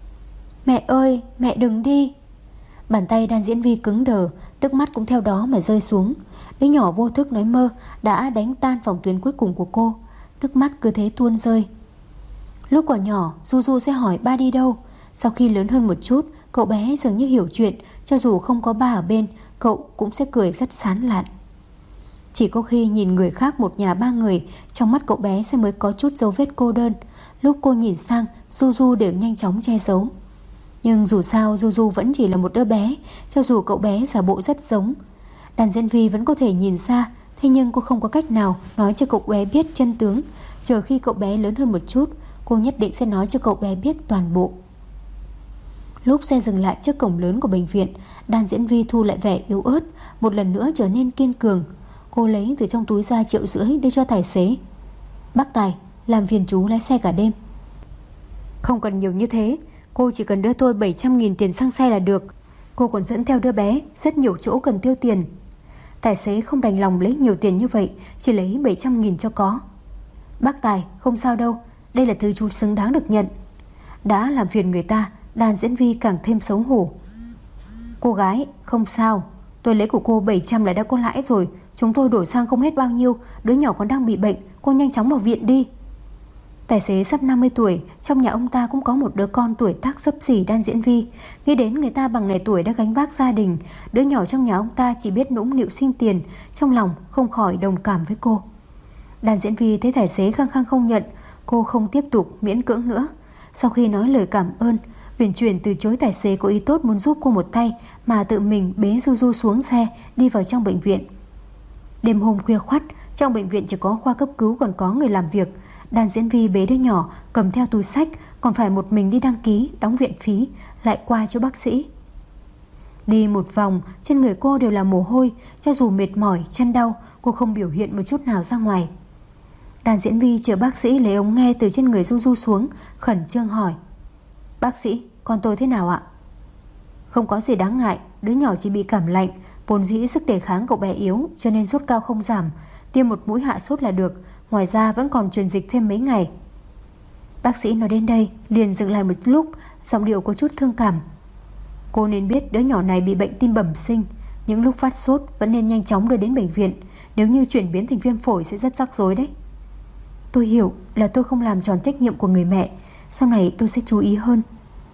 Mẹ ơi, mẹ đừng đi. Bàn tay Đan Diễn Vi cứng đờ, nước mắt cũng theo đó mà rơi xuống. Đứa nhỏ vô thức nói mơ đã đánh tan phòng tuyến cuối cùng của cô. Nước mắt cứ thế tuôn rơi. Lúc còn nhỏ, Du Du sẽ hỏi ba đi đâu. Sau khi lớn hơn một chút, cậu bé dường như hiểu chuyện. Cho dù không có ba ở bên, cậu cũng sẽ cười rất sán lạn. Chỉ có khi nhìn người khác một nhà ba người, trong mắt cậu bé sẽ mới có chút dấu vết cô đơn. Lúc cô nhìn sang, Du Du đều nhanh chóng che giấu. Nhưng dù sao Du Du vẫn chỉ là một đứa bé. Cho dù cậu bé giả bộ rất giống, Đan Diễn Vi vẫn có thể nhìn ra. Thế nhưng cô không có cách nào nói cho cậu bé biết chân tướng. Chờ khi cậu bé lớn hơn một chút, cô nhất định sẽ nói cho cậu bé biết toàn bộ. Lúc xe dừng lại trước cổng lớn của bệnh viện, Đan Diễn Vi thu lại vẻ yếu ớt, một lần nữa trở nên kiên cường. Cô lấy từ trong túi ra triệu rưỡi đưa cho tài xế. Bác Tài, làm phiền chú lái xe cả đêm. Không cần nhiều như thế, cô chỉ cần đưa tôi bảy trăm nghìn tiền xăng xe là được. Cô còn dẫn theo đứa bé, rất nhiều chỗ cần tiêu tiền. Tài xế không đành lòng lấy nhiều tiền như vậy, chỉ lấy bảy trăm nghìn cho có. Bác Tài, không sao đâu, đây là thứ chú xứng đáng được nhận. Đã làm phiền người ta, Đan Diễn Vi càng thêm xấu hổ. Cô gái, không sao, tôi lấy của cô bảy trăm là đã có lãi rồi. Chúng tôi đổi sang không hết bao nhiêu. Đứa nhỏ còn đang bị bệnh, cô nhanh chóng vào viện đi. Tài xế sắp năm mươi tuổi, trong nhà ông ta cũng có một đứa con tuổi tác xấp xỉ Đan Diễn Vi. Nghĩ đến người ta bằng này tuổi đã gánh vác gia đình, đứa nhỏ trong nhà ông ta chỉ biết nũng nịu xin tiền, trong lòng không khỏi đồng cảm với cô. Đan Diễn Vi thấy tài xế khăng khăng không nhận, cô không tiếp tục miễn cưỡng nữa. Sau khi nói lời cảm ơn, Huyền Chuyển từ chối tài xế có ý tốt muốn giúp cô một tay, mà tự mình bế Du Du xuống xe đi vào trong bệnh viện. Đêm hôm khuya khoắt, trong bệnh viện chỉ có khoa cấp cứu còn có người làm việc. Đan Diễn Vi bế đứa nhỏ, cầm theo túi sách, còn phải một mình đi đăng ký, đóng viện phí, lại qua chỗ bác sĩ. Đi một vòng, trên người cô đều là mồ hôi, cho dù mệt mỏi, chân đau, cô không biểu hiện một chút nào ra ngoài. Đan Diễn Vi chờ bác sĩ lấy ống nghe từ trên người Du Du xuống, khẩn trương hỏi: Bác sĩ, con tôi thế nào ạ? Không có gì đáng ngại, đứa nhỏ chỉ bị cảm lạnh, vốn dĩ sức đề kháng cậu bé yếu, cho nên sốt cao không giảm, tiêm một mũi hạ sốt là được, ngoài ra vẫn còn truyền dịch thêm mấy ngày. Bác sĩ nói đến đây liền dừng lại một lúc, giọng điệu có chút thương cảm. Cô nên biết đứa nhỏ này bị bệnh tim bẩm sinh, những lúc phát sốt vẫn nên nhanh chóng đưa đến bệnh viện, nếu như chuyển biến thành viêm phổi sẽ rất rắc rối đấy. Tôi hiểu là tôi không làm tròn trách nhiệm của người mẹ, sau này tôi sẽ chú ý hơn.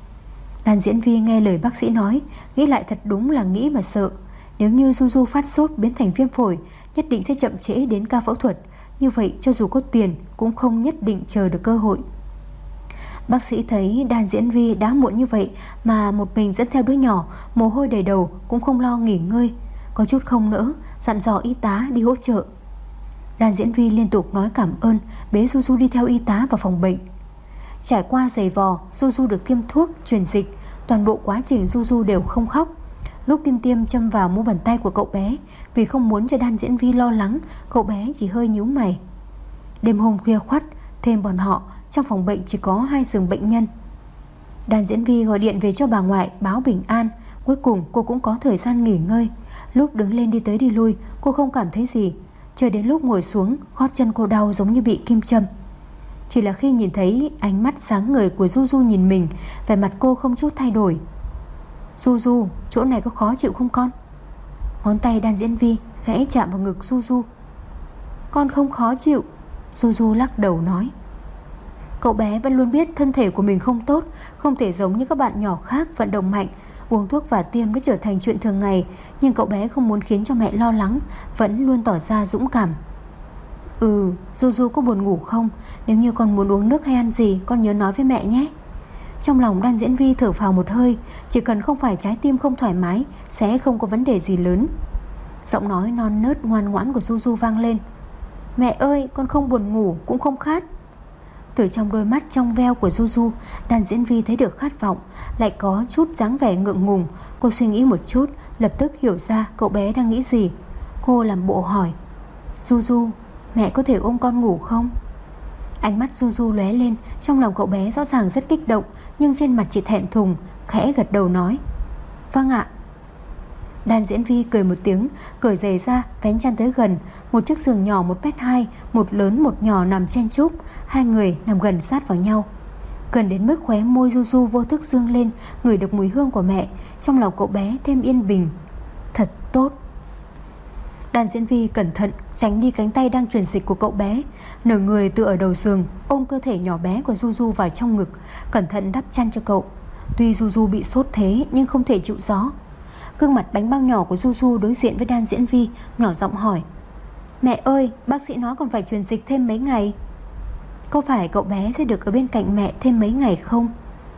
Đan Diễn Vi nghe lời bác sĩ nói, nghĩ lại thật đúng là nghĩ mà sợ. Nếu như Du Du phát sốt biến thành viêm phổi, nhất định sẽ chậm trễ đến ca phẫu thuật. Như vậy cho dù có tiền cũng không nhất định chờ được cơ hội. Bác sĩ thấy Đan Diễn Vi đã muộn như vậy mà một mình dẫn theo đứa nhỏ, mồ hôi đầy đầu, cũng không lo nghỉ ngơi, có chút không nỡ, dặn dò y tá đi hỗ trợ. Đan Diễn Vi liên tục nói cảm ơn, bế Du Du đi theo y tá vào phòng bệnh. Trải qua giày vò, Du Du được tiêm thuốc, truyền dịch, toàn bộ quá trình Du Du đều không khóc. Lúc tiêm tiêm châm vào mu bàn tay của cậu bé, vì không muốn cho Đan Diễn Vi lo lắng, cậu bé chỉ hơi nhíu mày. Đêm hôm khuya khoắt, thêm bọn họ, trong phòng bệnh chỉ có hai giường bệnh nhân. Đan Diễn Vi gọi điện về cho bà ngoại báo bình an, cuối cùng cô cũng có thời gian nghỉ ngơi. Lúc đứng lên đi tới đi lui, cô không cảm thấy gì, chờ đến lúc ngồi xuống, gót chân cô đau giống như bị kim châm. Chỉ là khi nhìn thấy ánh mắt sáng ngời của Du Du nhìn mình, vẻ mặt cô không chút thay đổi. Du Du, chỗ này có khó chịu không con? Ngón tay Đan Diễn Vi khẽ chạm vào ngực Du Du. Con không khó chịu, Du Du lắc đầu nói. Cậu bé vẫn luôn biết thân thể của mình không tốt, không thể giống như các bạn nhỏ khác vận động mạnh, uống thuốc và tiêm đã trở thành chuyện thường ngày. Nhưng cậu bé không muốn khiến cho mẹ lo lắng, vẫn luôn tỏ ra dũng cảm. Ừ, Du Du có buồn ngủ không? Nếu như con muốn uống nước hay ăn gì, con nhớ nói với mẹ nhé. Trong lòng Đan Diễn Vi thở phào một hơi. Chỉ cần không phải trái tim không thoải mái, sẽ không có vấn đề gì lớn. Giọng nói non nớt ngoan ngoãn của Du Du vang lên. Mẹ ơi, con không buồn ngủ, cũng không khát. Từ trong đôi mắt trong veo của Du Du, Đan Diễn Vi thấy được khát vọng, lại có chút dáng vẻ ngượng ngùng. Cô suy nghĩ một chút, lập tức hiểu ra cậu bé đang nghĩ gì. Cô làm bộ hỏi. Du Du, mẹ có thể ôm con ngủ không? Ánh mắt Du Du lóe lên. Trong lòng cậu bé rõ ràng rất kích động, nhưng trên mặt chỉ thẹn thùng, khẽ gật đầu nói. Vâng ạ. Đan Diễn Vi cười một tiếng, cởi giày ra, vén chăn tới gần. Một chiếc giường nhỏ một mét hai, một lớn một nhỏ nằm chen chúc. Hai người nằm gần sát vào nhau, gần đến mức khóe môi Du Du vô thức dương lên, ngửi được mùi hương của mẹ. Trong lòng cậu bé thêm yên bình. Thật tốt. Đan Diễn Vi cẩn thận tránh đi cánh tay đang truyền dịch của cậu bé, nửa người tựa ở đầu giường, ôm cơ thể nhỏ bé của Du Du vào trong ngực, cẩn thận đắp chăn cho cậu. Tuy Du Du bị sốt thế nhưng không thể chịu gió. Gương mặt bánh bao nhỏ của Du Du đối diện với Đan Diễn Vi, nhỏ giọng hỏi. Mẹ ơi, bác sĩ nói còn phải truyền dịch thêm mấy ngày. Có phải cậu bé sẽ được ở bên cạnh mẹ thêm mấy ngày không?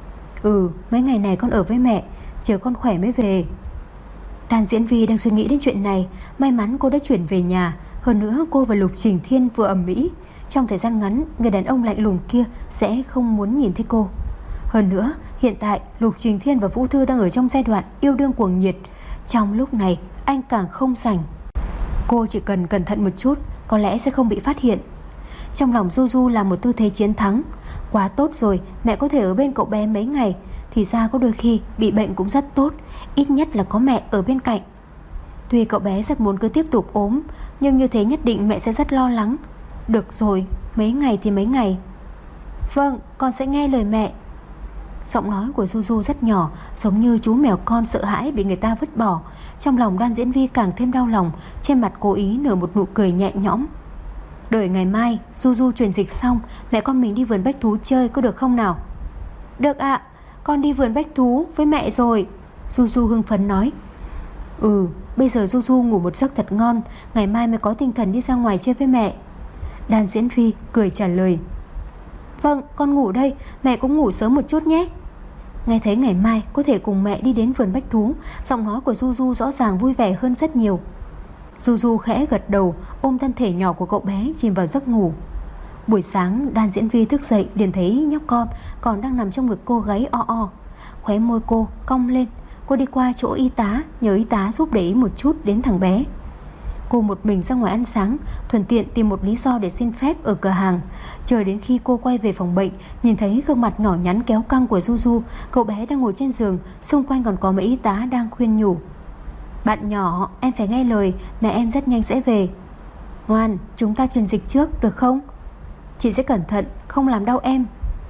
Ừ, mấy ngày này con ở với mẹ, chờ con khỏe mới về. Đan Diễn Vi đang suy nghĩ đến chuyện này. May mắn cô đã chuyển về nhà. Hơn nữa cô và Lục Trình Thiên vừa ầm ĩ. Trong thời gian ngắn, người đàn ông lạnh lùng kia sẽ không muốn nhìn thấy cô. Hơn nữa, hiện tại Lục Trình Thiên và Vũ Thư đang ở trong giai đoạn yêu đương cuồng nhiệt. Trong lúc này, anh càng không rảnh. Cô chỉ cần cẩn thận một chút, có lẽ sẽ không bị phát hiện. Trong lòng Du Du là một tư thế chiến thắng. Quá tốt rồi, mẹ có thể ở bên cậu bé mấy ngày. Thì ra có đôi khi bị bệnh cũng rất tốt, ít nhất là có mẹ ở bên cạnh. Tuy cậu bé rất muốn cứ tiếp tục ốm, nhưng như thế nhất định mẹ sẽ rất lo lắng. Được rồi, mấy ngày thì mấy ngày. Vâng, con sẽ nghe lời mẹ. Giọng nói của Du Du rất nhỏ, giống như chú mèo con sợ hãi bị người ta vứt bỏ. Trong lòng Đan Diễn Vi càng thêm đau lòng, trên mặt cố ý nở một nụ cười nhẹ nhõm. Đợi ngày mai Du Du truyền dịch xong, mẹ con mình đi vườn bách thú chơi có được không nào? Được ạ, à, con đi vườn bách thú với mẹ rồi. Du Du hưng phấn nói. Ừ, bây giờ Du Du ngủ một giấc thật ngon, ngày mai mới có tinh thần đi ra ngoài chơi với mẹ. Đan Diễn Vi cười trả lời. Vâng, con ngủ đây, mẹ cũng ngủ sớm một chút nhé. Nghe thấy ngày mai có thể cùng mẹ đi đến vườn bách thú, giọng nói của Du Du rõ ràng vui vẻ hơn rất nhiều. Du Du khẽ gật đầu, ôm thân thể nhỏ của cậu bé chìm vào giấc ngủ. Buổi sáng Đan Diễn Vi thức dậy liền thấy nhóc con còn đang nằm trong ngực cô gáy o o. Khóe môi cô cong lên. Cô đi qua chỗ y tá, nhờ y tá giúp để ý một chút đến thằng bé. Cô một mình ra ngoài ăn sáng, thuận tiện tìm một lý do để xin phép ở cửa hàng. Chờ đến khi cô quay về phòng bệnh, nhìn thấy gương mặt nhỏ nhắn kéo căng của Du Du. Cậu bé đang ngồi trên giường, xung quanh còn có mấy y tá đang khuyên nhủ. Bạn nhỏ, em phải nghe lời, mẹ em rất nhanh sẽ về. Ngoan, chúng ta truyền dịch trước được không? Chị sẽ cẩn thận, không làm đau em.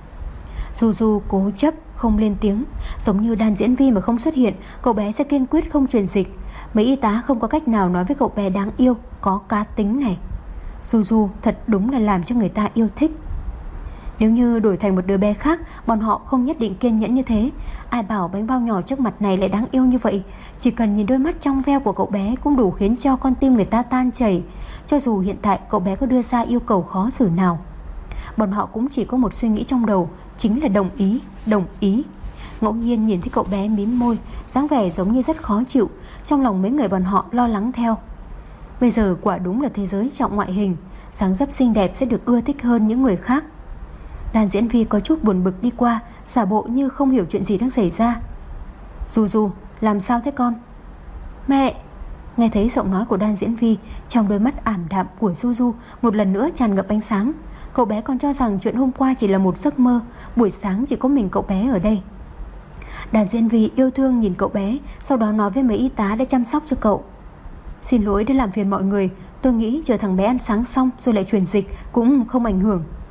Du Du cố chấp không lên tiếng. Giống như Đan Diễn Vi mà không xuất hiện, cậu bé sẽ kiên quyết không truyền dịch. Mấy y tá không có cách nào nói với cậu bé đáng yêu, có cá tính này. Du Du thật đúng là làm cho người ta yêu thích. Nếu như đổi thành một đứa bé khác, bọn họ không nhất định kiên nhẫn như thế. Ai bảo bánh bao nhỏ trước mặt này lại đáng yêu như vậy. Chỉ cần nhìn đôi mắt trong veo của cậu bé cũng đủ khiến cho con tim người ta tan chảy. Cho dù hiện tại cậu bé có đưa ra yêu cầu khó xử nào, bọn họ cũng chỉ có một suy nghĩ trong đầu, chính là đồng ý, đồng ý. Ngẫu nhiên nhìn thấy cậu bé mím môi, dáng vẻ giống như rất khó chịu. Trong lòng mấy người bọn họ lo lắng theo. Bây giờ quả đúng là thế giới trọng ngoại hình, dáng dấp xinh đẹp sẽ được ưa thích hơn những người khác. Đan Diễn Vi có chút buồn bực đi qua, giả bộ như không hiểu chuyện gì đang xảy ra. Du Du, làm sao thế con? Mẹ! Nghe thấy giọng nói của Đan Diễn Vi, trong đôi mắt ảm đạm của Du Du một lần nữa tràn ngập ánh sáng. Cậu bé còn cho rằng chuyện hôm qua chỉ là một giấc mơ, buổi sáng chỉ có mình cậu bé ở đây. Đan Diễn Vi yêu thương nhìn cậu bé, sau đó nói với mấy y tá đã chăm sóc cho cậu. Xin lỗi đã làm phiền mọi người, tôi nghĩ chờ thằng bé ăn sáng xong rồi lại truyền dịch cũng không ảnh hưởng.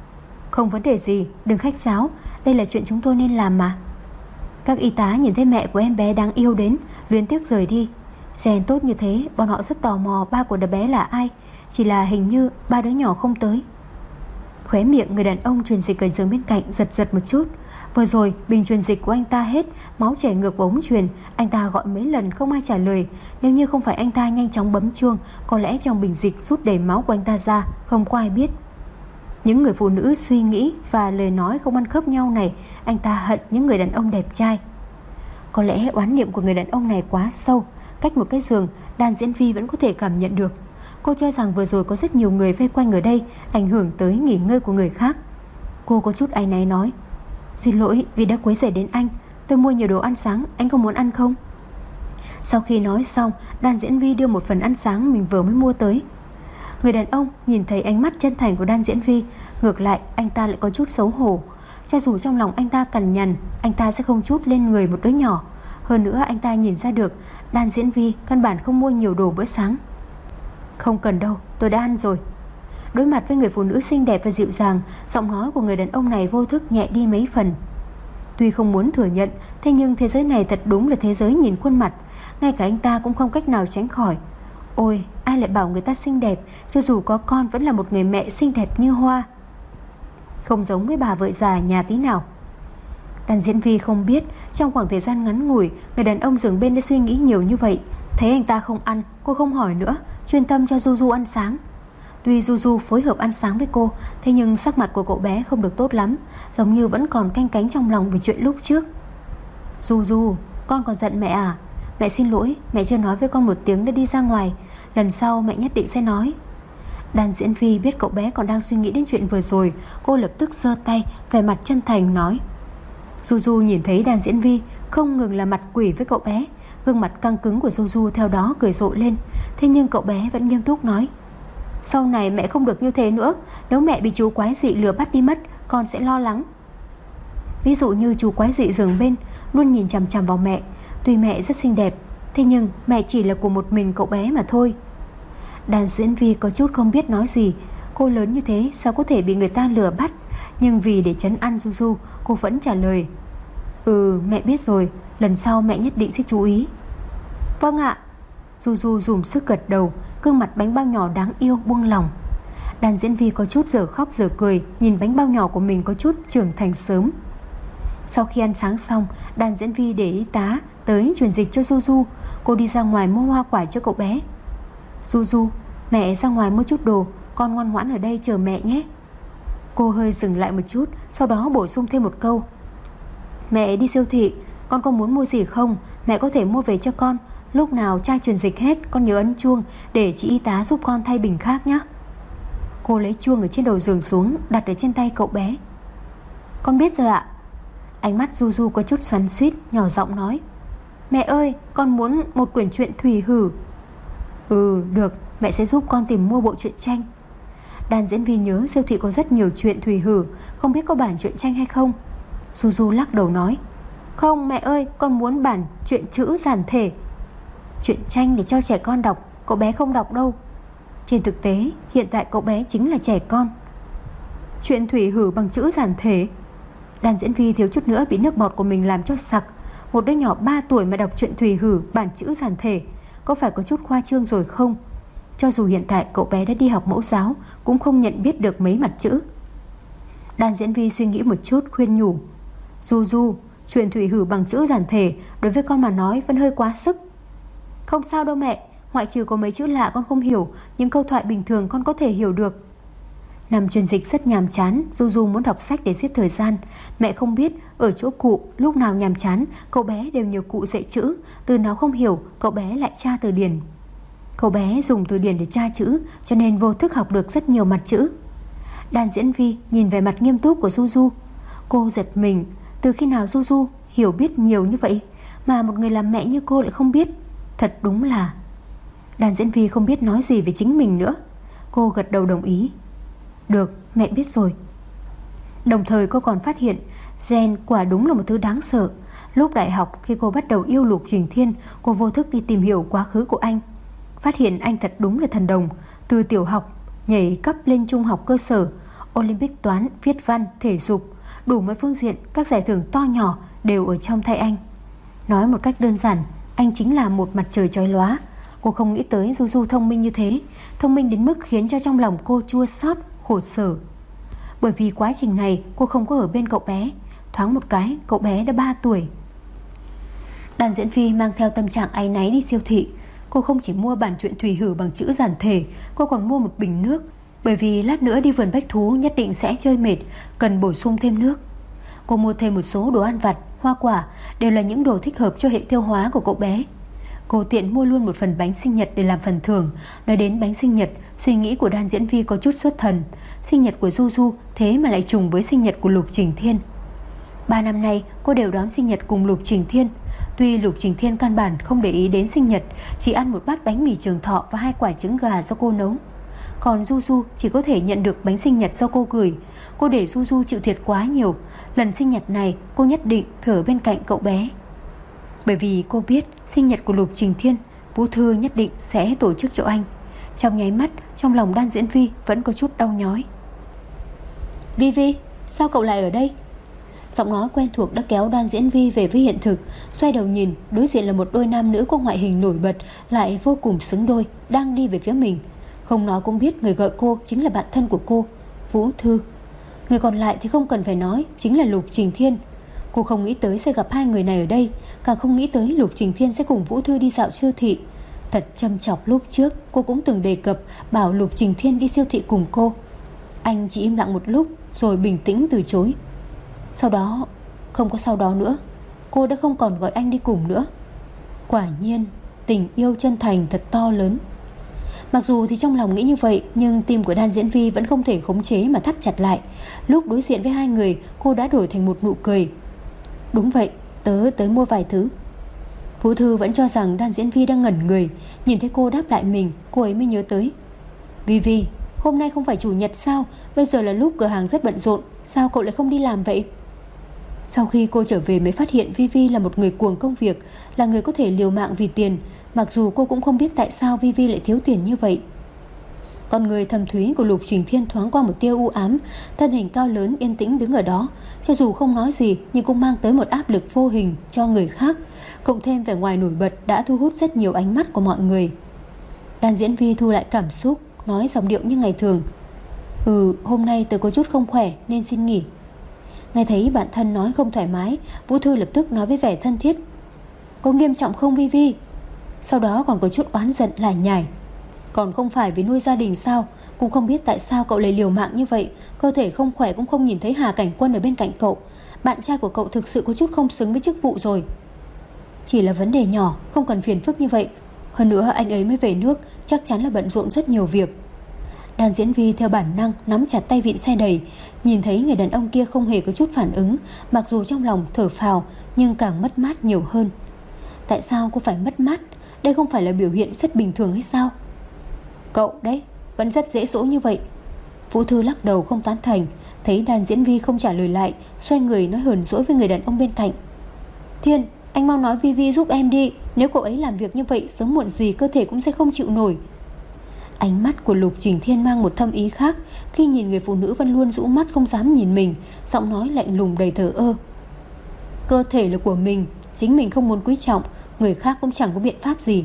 Không vấn đề gì, đừng khách sáo, đây là chuyện chúng tôi nên làm mà. Các y tá nhìn thấy mẹ của em bé đáng yêu đến, luyến tiếc rời đi. Gen tốt như thế, bọn họ rất tò mò ba của đứa bé là ai. Chỉ là hình như ba đứa nhỏ không tới. Khóe miệng người đàn ông truyền dịch ở giường bên cạnh giật giật một chút. Vừa rồi bình truyền dịch của anh ta hết, máu chảy ngược vào ống truyền. Anh ta gọi mấy lần không ai trả lời. Nếu như không phải anh ta nhanh chóng bấm chuông, có lẽ trong bình dịch rút đầy máu của anh ta ra, không có ai biết. Những người phụ nữ suy nghĩ và lời nói không ăn khớp nhau này, anh ta hận những người đàn ông đẹp trai. Có lẽ oán niệm của người đàn ông này quá sâu. Cách một cái giường, Đan Diễn Vi vẫn có thể cảm nhận được. Cô cho rằng vừa rồi có rất nhiều người vây quanh ở đây, ảnh hưởng tới nghỉ ngơi của người khác. Cô có chút áy náy nói: Xin lỗi vì đã quấy rầy đến anh. Tôi mua nhiều đồ ăn sáng, anh có muốn ăn không? Sau khi nói xong, Đan Diễn Vi đưa một phần ăn sáng mình vừa mới mua tới. Người đàn ông nhìn thấy ánh mắt chân thành của Đan Diễn Vi, ngược lại anh ta lại có chút xấu hổ. Cho dù trong lòng anh ta cằn nhằn, anh ta sẽ không trút lên người một đứa nhỏ. Hơn nữa anh ta nhìn ra được Đan Diễn Vi căn bản không mua nhiều đồ bữa sáng. Không cần đâu, tôi đã ăn rồi. Đối mặt với người phụ nữ xinh đẹp và dịu dàng, giọng nói của người đàn ông này vô thức nhẹ đi mấy phần. Tuy không muốn thừa nhận, thế nhưng thế giới này thật đúng là thế giới nhìn khuôn mặt. Ngay cả anh ta cũng không cách nào tránh khỏi. Ôi, ai lại bảo người ta xinh đẹp, cho dù có con vẫn là một người mẹ xinh đẹp như hoa. Không giống với bà vợ già nhà tí nào. Đan Diễn Vi không biết trong khoảng thời gian ngắn ngủi, người đàn ông giường bên đã suy nghĩ nhiều như vậy. Thấy anh ta không ăn, cô không hỏi nữa, chuyên tâm cho Du Du ăn sáng. Tuy Du Du phối hợp ăn sáng với cô, thế nhưng sắc mặt của cậu bé không được tốt lắm, giống như vẫn còn canh cánh trong lòng vì chuyện lúc trước. Du Du, con còn giận mẹ à? Mẹ xin lỗi, mẹ chưa nói với con một tiếng đã đi ra ngoài. Lần sau mẹ nhất định sẽ nói. Đan Diễn Vi biết cậu bé còn đang suy nghĩ đến chuyện vừa rồi. Cô lập tức giơ tay, vẻ mặt chân thành nói. Du Du nhìn thấy Đan Diễn Vi không ngừng là mặt quỷ với cậu bé. Gương mặt căng cứng của Du Du theo đó cười rộ lên. Thế nhưng cậu bé vẫn nghiêm túc nói: Sau này mẹ không được như thế nữa. Nếu mẹ bị chú quái dị lừa bắt đi mất, con sẽ lo lắng. Ví dụ như chú quái dị giường bên luôn nhìn chằm chằm vào mẹ. Tuy mẹ rất xinh đẹp, thế nhưng mẹ chỉ là của một mình cậu bé mà thôi. Đan Diễn Vi có chút không biết nói gì. Cô lớn như thế sao có thể bị người ta lừa bắt. Nhưng vì để trấn an Du Du, cô vẫn trả lời: Ừ, mẹ biết rồi, lần sau mẹ nhất định sẽ chú ý. Vâng ạ. Du Du dùng sức gật đầu, gương mặt bánh bao nhỏ đáng yêu buông lỏng. Đan Diễn Vi có chút giờ khóc giờ cười, nhìn bánh bao nhỏ của mình có chút trưởng thành sớm. Sau khi ăn sáng xong, Đan Diễn Vi để y tá tới truyền dịch cho Du Du. Cô đi ra ngoài mua hoa quả cho cậu bé. Du Du, mẹ ra ngoài mua chút đồ, con ngoan ngoãn ở đây chờ mẹ nhé. Cô hơi dừng lại một chút, sau đó bổ sung thêm một câu: Mẹ đi siêu thị, con có muốn mua gì không? Mẹ có thể mua về cho con. Lúc nào chai truyền dịch hết, con nhớ ấn chuông để chị y tá giúp con thay bình khác nhé. Cô lấy chuông ở trên đầu giường xuống, đặt ở trên tay cậu bé. Con biết rồi ạ. Ánh mắt Du Du có chút xoắn xuýt, nhỏ giọng nói: Mẹ ơi, con muốn một quyển truyện Thủy Hử. Ừ, được, mẹ sẽ giúp con tìm mua bộ truyện tranh. Đan Diễn Vi nhớ siêu thị có rất nhiều truyện Thủy Hử, không biết có bản truyện tranh hay không. Du Du lắc đầu nói: Không mẹ ơi, con muốn bản truyện chữ giản thể. Truyện tranh để cho trẻ con đọc, cậu bé không đọc đâu. Trên thực tế, hiện tại cậu bé chính là trẻ con. Truyện Thủy Hử bằng chữ giản thể. Đan Diễn Vi thiếu chút nữa bị nước bọt của mình làm cho sặc. Một đứa nhỏ ba tuổi mà đọc truyện Thủy Hử bản chữ giản thể, có phải có chút khoa trương rồi không? Cho dù hiện tại cậu bé đã đi học mẫu giáo, cũng không nhận biết được mấy mặt chữ. Đan Diễn Vi suy nghĩ một chút khuyên nhủ: Du Du, truyện Thủy Hử bằng chữ giản thể đối với con mà nói vẫn hơi quá sức. Không sao đâu mẹ, ngoại trừ có mấy chữ lạ con không hiểu, những câu thoại bình thường con có thể hiểu được. Nằm truyền dịch rất nhàm chán, Du Du muốn đọc sách để giết thời gian. Mẹ không biết ở chỗ cụ lúc nào nhàm chán, cậu bé đều nhờ cụ dạy chữ. Từ nào không hiểu, cậu bé lại tra từ điển. Cậu bé dùng từ điển để tra chữ, cho nên vô thức học được rất nhiều mặt chữ. Đan Diễn Vi nhìn về mặt nghiêm túc của Du Du. Cô giật mình, từ khi nào Du Du hiểu biết nhiều như vậy, mà một người làm mẹ như cô lại không biết. Thật đúng là... Đan Diễn Vi không biết nói gì về chính mình nữa. Cô gật đầu đồng ý. Được, mẹ biết rồi. Đồng thời cô còn phát hiện gen quả đúng là một thứ đáng sợ. Lúc đại học khi cô bắt đầu yêu Lục Trình Thiên, cô vô thức đi tìm hiểu quá khứ của anh. Phát hiện anh thật đúng là thần đồng. Từ tiểu học nhảy cấp lên trung học cơ sở, Olympic toán, viết văn, thể dục, đủ mọi phương diện, các giải thưởng to nhỏ đều ở trong tay anh. Nói một cách đơn giản, anh chính là một mặt trời chói lóa. Cô không nghĩ tới Du Du thông minh như thế, thông minh đến mức khiến cho trong lòng cô chua xót, khổ sở. Bởi vì quá trình này cô không có ở bên cậu bé. Thoáng một cái, cậu bé đã ba tuổi. Đàn diễn viên mang theo tâm trạng áy náy đi siêu thị. Cô không chỉ mua bản truyện Thủy Hử bằng chữ giản thể, cô còn mua một bình nước. Bởi vì lát nữa đi vườn bách thú nhất định sẽ chơi mệt, cần bổ sung thêm nước. Cô mua thêm một số đồ ăn vặt, hoa quả, đều là những đồ thích hợp cho hệ tiêu hóa của cậu bé. Cô tiện mua luôn một phần bánh sinh nhật để làm phần thưởng. Nói đến bánh sinh nhật, suy nghĩ của Đan Diễn Vi có chút xuất thần. Sinh nhật của Du Du thế mà lại trùng với sinh nhật của Lục Trình Thiên. Ba năm nay cô đều đón sinh nhật cùng Lục Trình Thiên. Tuy Lục Trình Thiên căn bản không để ý đến sinh nhật, chỉ ăn một bát bánh mì Trường Thọ và hai quả trứng gà do cô nấu. Còn Du Du chỉ có thể nhận được bánh sinh nhật do cô gửi. Cô để Du Du chịu thiệt quá nhiều. Lần sinh nhật này cô nhất định phải ở bên cạnh cậu bé. Bởi vì cô biết sinh nhật của Lục Trình Thiên, Vũ Thư nhất định sẽ tổ chức cho anh. Trong nháy mắt, trong lòng Đan Diễn Vi vẫn có chút đau nhói. Vi Vi, sao cậu lại ở đây? Giọng nói quen thuộc đã kéo Đan Diễn Vi về với hiện thực. Xoay đầu nhìn, đối diện là một đôi nam nữ có ngoại hình nổi bật, lại vô cùng xứng đôi, đang đi về phía mình. Không nói cũng biết người gọi cô chính là bạn thân của cô, Vũ Thư. Người còn lại thì không cần phải nói, chính là Lục Trình Thiên. Cô không nghĩ tới sẽ gặp hai người này ở đây, càng không nghĩ tới Lục Trình Thiên sẽ cùng Vũ Thư đi dạo siêu thị. Thật châm chọc, lúc trước cô cũng từng đề cập bảo Lục Trình Thiên đi siêu thị cùng cô. Anh chỉ im lặng một lúc rồi bình tĩnh từ chối. Sau đó, không có sau đó nữa, cô đã không còn gọi anh đi cùng nữa. Quả nhiên, tình yêu chân thành thật to lớn. Mặc dù thì trong lòng nghĩ như vậy, nhưng tim của Đan Diễn Vi vẫn không thể khống chế mà thắt chặt lại. Lúc đối diện với hai người, cô đã đổi thành một nụ cười. Đúng vậy, tớ tới mua vài thứ. Vũ Thư vẫn cho rằng Đan Diễn Vi đang ngẩn người. Nhìn thấy cô đáp lại mình, cô ấy mới nhớ tới. Vi Vi, hôm nay không phải chủ nhật sao? Bây giờ là lúc cửa hàng rất bận rộn, sao cậu lại không đi làm vậy? Sau khi cô trở về mới phát hiện Vi Vi là một người cuồng công việc, là người có thể liều mạng vì tiền. Mặc dù cô cũng không biết tại sao Vi Vi lại thiếu tiền như vậy. Con người thầm thúy của Lục Trình Thiên thoáng qua một tia u ám. Thân hình cao lớn yên tĩnh đứng ở đó, cho dù không nói gì nhưng cũng mang tới một áp lực vô hình cho người khác. Cộng thêm vẻ ngoài nổi bật đã thu hút rất nhiều ánh mắt của mọi người. Đan Diễn Vi thu lại cảm xúc, nói giọng điệu như ngày thường. Ừ, hôm nay tớ có chút không khỏe nên xin nghỉ. Nghe thấy bạn thân nói không thoải mái, Vũ Thư lập tức nói với vẻ thân thiết. Có nghiêm trọng không Vi Vi? Sau đó còn có chút oán giận lải nhải. Còn không phải vì nuôi gia đình sao? Cũng không biết tại sao cậu lại liều mạng như vậy. Cơ thể không khỏe cũng không nhìn thấy Hà Cảnh Quân ở bên cạnh cậu. Bạn trai của cậu thực sự có chút không xứng với chức vụ rồi. Chỉ là vấn đề nhỏ, không cần phiền phức như vậy. Hơn nữa anh ấy mới về nước, chắc chắn là bận rộn rất nhiều việc. Đan Diễn Vi theo bản năng nắm chặt tay vịn xe đẩy. Nhìn thấy người đàn ông kia không hề có chút phản ứng, mặc dù trong lòng thở phào nhưng càng mất mát nhiều hơn. Tại sao cô phải mất mát? Đây không phải là biểu hiện rất bình thường hay sao? Cậu đấy, vẫn rất dễ dỗ như vậy. Vũ Thư lắc đầu không tán thành. Thấy Đan Diễn Vi không trả lời lại, xoay người nói hờn dỗi với người đàn ông bên cạnh. Thiên, anh mau nói Vi Vi giúp em đi. Nếu cậu ấy làm việc như vậy, sớm muộn gì cơ thể cũng sẽ không chịu nổi. Ánh mắt của Lục Trình Thiên mang một thâm ý khác. Khi nhìn người phụ nữ vẫn luôn rũ mắt không dám nhìn mình, giọng nói lạnh lùng đầy thờ ơ. Cơ thể là của mình, chính mình không muốn quý trọng, người khác cũng chẳng có biện pháp gì.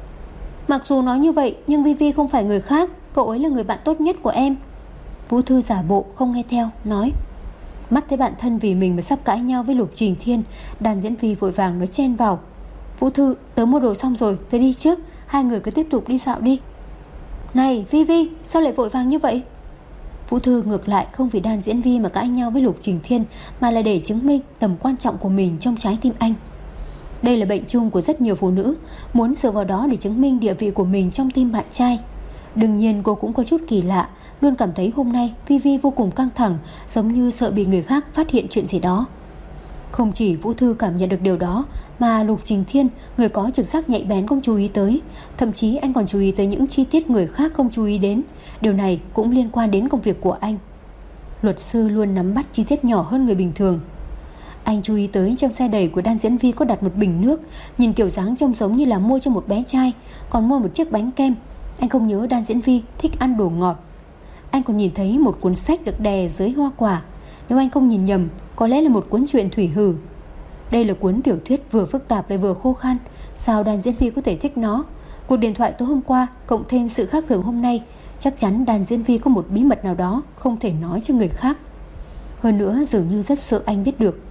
Mặc dù nói như vậy, nhưng Vi Vi không phải người khác, cậu ấy là người bạn tốt nhất của em. Vũ Thư giả bộ không nghe theo, nói. Mắt thấy bạn thân vì mình mà sắp cãi nhau với Lục Trình Thiên, Đan Diễn Vi vội vàng nói chen vào. Vũ Thư, tớ mua đồ xong rồi, tớ đi trước, hai người cứ tiếp tục đi dạo đi. Này Vi Vi, sao lại vội vàng như vậy? Vũ Thư ngược lại không vì Đan Diễn Vi mà cãi nhau với Lục Trình Thiên, mà là để chứng minh tầm quan trọng của mình trong trái tim anh. Đây là bệnh chung của rất nhiều phụ nữ, muốn dựa vào đó để chứng minh địa vị của mình trong tim bạn trai. Đương nhiên cô cũng có chút kỳ lạ, luôn cảm thấy hôm nay Vi Vi vô cùng căng thẳng, giống như sợ bị người khác phát hiện chuyện gì đó. Không chỉ Vũ Thư cảm nhận được điều đó, mà Lục Trình Thiên, người có trực giác nhạy bén cũng chú ý tới. Thậm chí anh còn chú ý tới những chi tiết người khác không chú ý đến. Điều này cũng liên quan đến công việc của anh. Luật sư luôn nắm bắt chi tiết nhỏ hơn người bình thường. Anh chú ý tới trong xe đẩy của Đan Diễn Vi có đặt một bình nước, nhìn kiểu dáng trông giống như là mua cho một bé trai, còn mua một chiếc bánh kem. Anh không nhớ Đan Diễn Vi thích ăn đồ ngọt. anh còn nhìn thấy một cuốn sách được đè dưới hoa quả. Nếu anh không nhìn nhầm, có lẽ là một cuốn truyện thủy hử. Đây là cuốn tiểu thuyết vừa phức tạp lại vừa khô khan. Sao đàn diễn viên có thể thích nó? Cuộc điện thoại tối hôm qua cộng thêm sự khác thường hôm nay, chắc chắn đàn diễn viên có một bí mật nào đó không thể nói cho người khác. Hơn nữa dường như rất sợ anh biết được.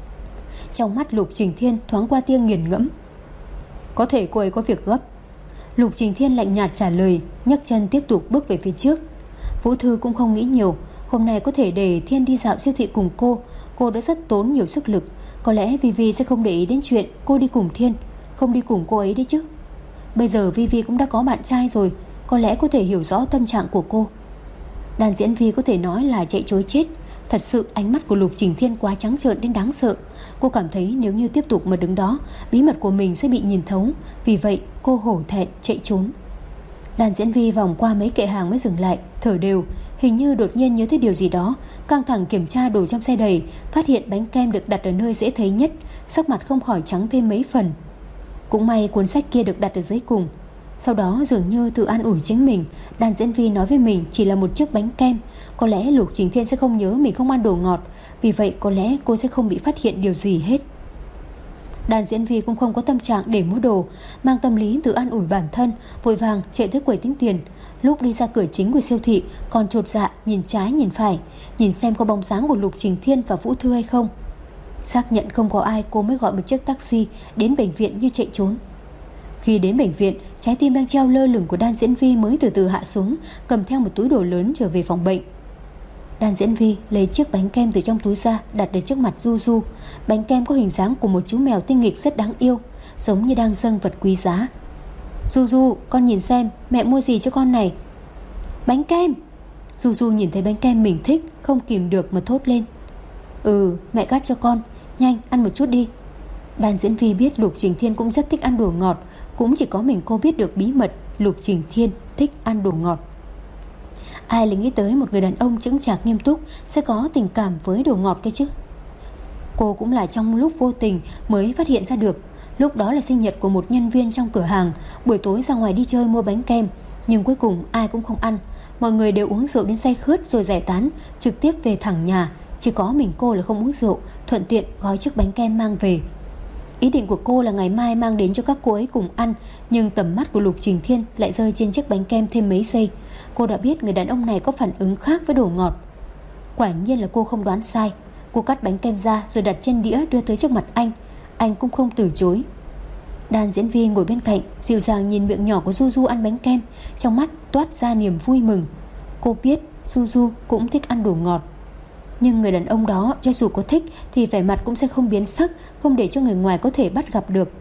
Trong mắt Lục Trình Thiên thoáng qua tia nghiền ngẫm. Có thể cô ấy có việc gấp. Lục Trình Thiên lạnh nhạt trả lời, nhấc chân tiếp tục bước về phía trước. Vũ Thư cũng không nghĩ nhiều. Hôm nay có thể để Thiên đi dạo siêu thị cùng cô, cô đã rất tốn nhiều sức lực. Có lẽ Vivi sẽ không để ý đến chuyện cô đi cùng Thiên, không đi cùng cô ấy đấy chứ. Bây giờ Vivi cũng đã có bạn trai rồi, có lẽ có thể hiểu rõ tâm trạng của cô. Đàn diễn Vi có thể nói là chạy trối chết. Thật sự ánh mắt của Lục Trình Thiên quá trắng trợn đến đáng sợ. Cô cảm thấy nếu như tiếp tục mà đứng đó, bí mật của mình sẽ bị nhìn thấu. Vì vậy cô hổ thẹn chạy trốn. Đàn diễn Vi vòng qua mấy kệ hàng mới dừng lại, thở đều. Hình như đột nhiên nhớ tới điều gì đó, căng thẳng kiểm tra đồ trong xe đầy, phát hiện bánh kem được đặt ở nơi dễ thấy nhất, sắc mặt không khỏi trắng thêm mấy phần. Cũng may cuốn sách kia được đặt ở dưới cùng. Sau đó dường như tự an ủi chính mình, đàn diễn viên nói với mình chỉ là một chiếc bánh kem. Có lẽ Lục Trình Thiên sẽ không nhớ mình không ăn đồ ngọt, vì vậy có lẽ cô sẽ không bị phát hiện điều gì hết. Đàn diễn viên cũng không có tâm trạng để mua đồ, mang tâm lý tự an ủi bản thân, vội vàng chạy tới quầy tính tiền. Lúc đi ra cửa chính của siêu thị còn chột dạ nhìn trái nhìn phải, nhìn xem có bóng dáng của Lục Trình Thiên và Vũ Thư hay không. Xác nhận không có ai, cô mới gọi một chiếc taxi đến bệnh viện như chạy trốn. Khi đến bệnh viện, trái tim đang treo lơ lửng của đàn diễn Vi mới từ từ hạ xuống, cầm theo một túi đồ lớn trở về phòng bệnh. Đàn diễn Vi lấy chiếc bánh kem từ trong túi ra, đặt ở trước mặt Du Du. Bánh kem có hình dáng của một chú mèo tinh nghịch rất đáng yêu, giống như đang dâng vật quý giá. Du Du, con nhìn xem mẹ mua gì cho con này. Bánh kem. Du Du nhìn thấy bánh kem mình thích, không kìm được mà thốt lên. Ừ, mẹ cắt cho con, nhanh ăn một chút đi. Đàn diễn Vi biết Lục Trình Thiên cũng rất thích ăn đồ ngọt, cũng chỉ có mình cô biết được bí mật Lục Trình Thiên thích ăn đồ ngọt. Ai lại nghĩ tới một người đàn ông chững chạc nghiêm túc sẽ có tình cảm với đồ ngọt cái chứ. Cô cũng là trong lúc vô tình mới phát hiện ra được. Lúc đó là sinh nhật của một nhân viên trong cửa hàng, buổi tối ra ngoài đi chơi mua bánh kem, nhưng cuối cùng ai cũng không ăn. Mọi người đều uống rượu đến say khướt rồi giải tán, trực tiếp về thẳng nhà. Chỉ có mình cô là không uống rượu, thuận tiện gói chiếc bánh kem mang về. Ý định của cô là ngày mai mang đến cho các cô ấy cùng ăn, nhưng tầm mắt của Lục Trình Thiên lại rơi trên chiếc bánh kem thêm mấy giây. Cô đã biết người đàn ông này có phản ứng khác với đồ ngọt. Quả nhiên là cô không đoán sai. Cô cắt bánh kem ra rồi đặt trên đĩa đưa tới trước mặt anh. Anh cũng không từ chối. Đàn diễn viên ngồi bên cạnh dịu dàng nhìn miệng nhỏ của Du Du ăn bánh kem, trong mắt toát ra niềm vui mừng. Cô biết Du Du cũng thích ăn đồ ngọt, nhưng người đàn ông đó cho dù có thích thì vẻ mặt cũng sẽ không biến sắc, không để cho người ngoài có thể bắt gặp được.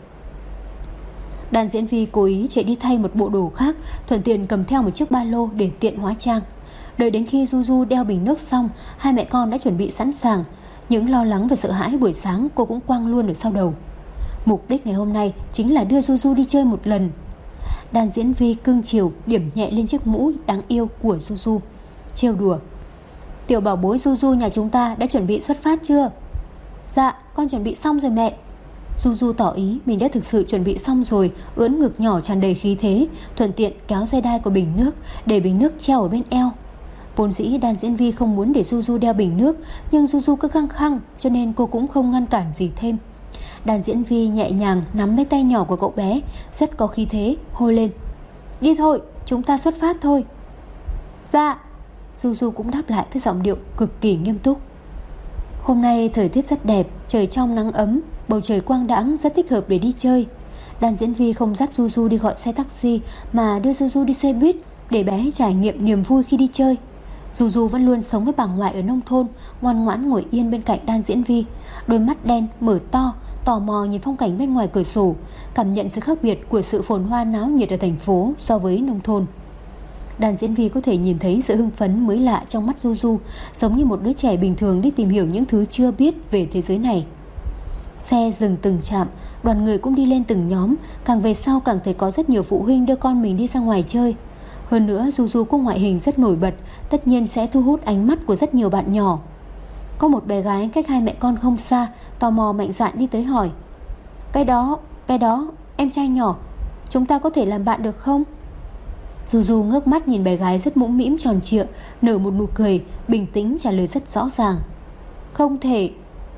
Đàn diễn viên cố ý chạy đi thay một bộ đồ khác, thuận tiện cầm theo một chiếc ba lô để tiện hóa trang. Đợi đến khi Du Du đeo bình nước xong, hai mẹ con đã chuẩn bị sẵn sàng. Những lo lắng và sợ hãi buổi sáng cô cũng quăng luôn ở sau đầu. Mục đích ngày hôm nay chính là đưa Du Du đi chơi một lần. Đàn diễn viên cưng chiều điểm nhẹ lên chiếc mũ đáng yêu của Du Du, trêu đùa. Tiểu bảo bối Du Du nhà chúng ta đã chuẩn bị xuất phát chưa? Dạ, con chuẩn bị xong rồi mẹ. Du Du tỏ ý mình đã thực sự chuẩn bị xong rồi, ưỡn ngực nhỏ tràn đầy khí thế, thuận tiện kéo dây đai của bình nước, để bình nước treo ở bên eo. Vốn dĩ đàn diễn viên không muốn để Du Du đeo bình nước, nhưng Du Du cứ khăng khăng, cho nên cô cũng không ngăn cản gì thêm. Đàn diễn viên nhẹ nhàng nắm lấy tay nhỏ của cậu bé, rất có khí thế, hô lên. Đi thôi, chúng ta xuất phát thôi. Dạ. Du Du cũng đáp lại với giọng điệu cực kỳ nghiêm túc. Hôm nay thời tiết rất đẹp, trời trong nắng ấm, bầu trời quang đãng, rất thích hợp để đi chơi. Đàn diễn viên không dắt Du Du đi gọi xe taxi, mà đưa Du Du đi xe buýt để bé trải nghiệm niềm vui khi đi chơi. Du Du vẫn luôn sống với bà ngoại ở nông thôn, ngoan ngoãn ngồi yên bên cạnh đàn diễn viên, đôi mắt đen mở to, tò mò nhìn phong cảnh bên ngoài cửa sổ, cảm nhận sự khác biệt của sự phồn hoa náo nhiệt ở thành phố so với nông thôn. Đàn diễn viên có thể nhìn thấy sự hưng phấn mới lạ trong mắt Du Du, giống như một đứa trẻ bình thường đi tìm hiểu những thứ chưa biết về thế giới này. Xe dừng từng trạm, đoàn người cũng đi lên từng nhóm, càng về sau càng thấy có rất nhiều phụ huynh đưa con mình đi ra ngoài chơi. Hơn nữa Du Du có ngoại hình rất nổi bật, tất nhiên sẽ thu hút ánh mắt của rất nhiều bạn nhỏ. Có một bé gái cách hai mẹ con không xa, tò mò mạnh dạn đi tới hỏi. Cái đó, cái đó, em trai nhỏ, chúng ta có thể làm bạn được không? Du Du ngước mắt nhìn bé gái rất mũm mĩm tròn trịa, nở một nụ cười, bình tĩnh trả lời rất rõ ràng. Không thể.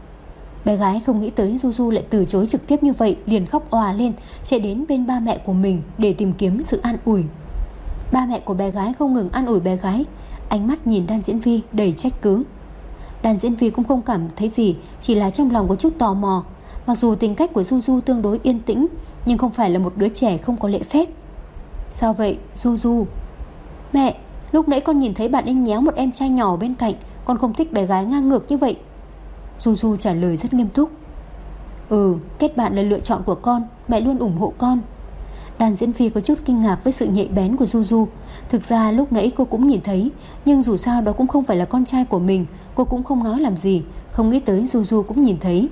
Bé gái không nghĩ tới Du Du lại từ chối trực tiếp như vậy, liền khóc òa lên, chạy đến bên ba mẹ của mình để tìm kiếm sự an ủi. Ba mẹ của bé gái không ngừng an ủi bé gái, ánh mắt nhìn Đan Diễn Vi đầy trách cứ. Đan Diễn Vi cũng không cảm thấy gì, chỉ là trong lòng có chút tò mò. Mặc dù tính cách của Du Du tương đối yên tĩnh, nhưng không phải là một đứa trẻ không có lễ phép. Sao vậy Du Du? Mẹ, lúc nãy con nhìn thấy bạn ấy nhéo một em trai nhỏ bên cạnh, con không thích bé gái ngang ngược như vậy. Du Du trả lời rất nghiêm túc. Ừ, kết bạn là lựa chọn của con, mẹ luôn ủng hộ con. Đan Diễn Vi có chút kinh ngạc với sự nhạy bén của Du Du. Thực ra lúc nãy cô cũng nhìn thấy, nhưng dù sao đó cũng không phải là con trai của mình, cô cũng không nói làm gì, không nghĩ tới Du Du cũng nhìn thấy.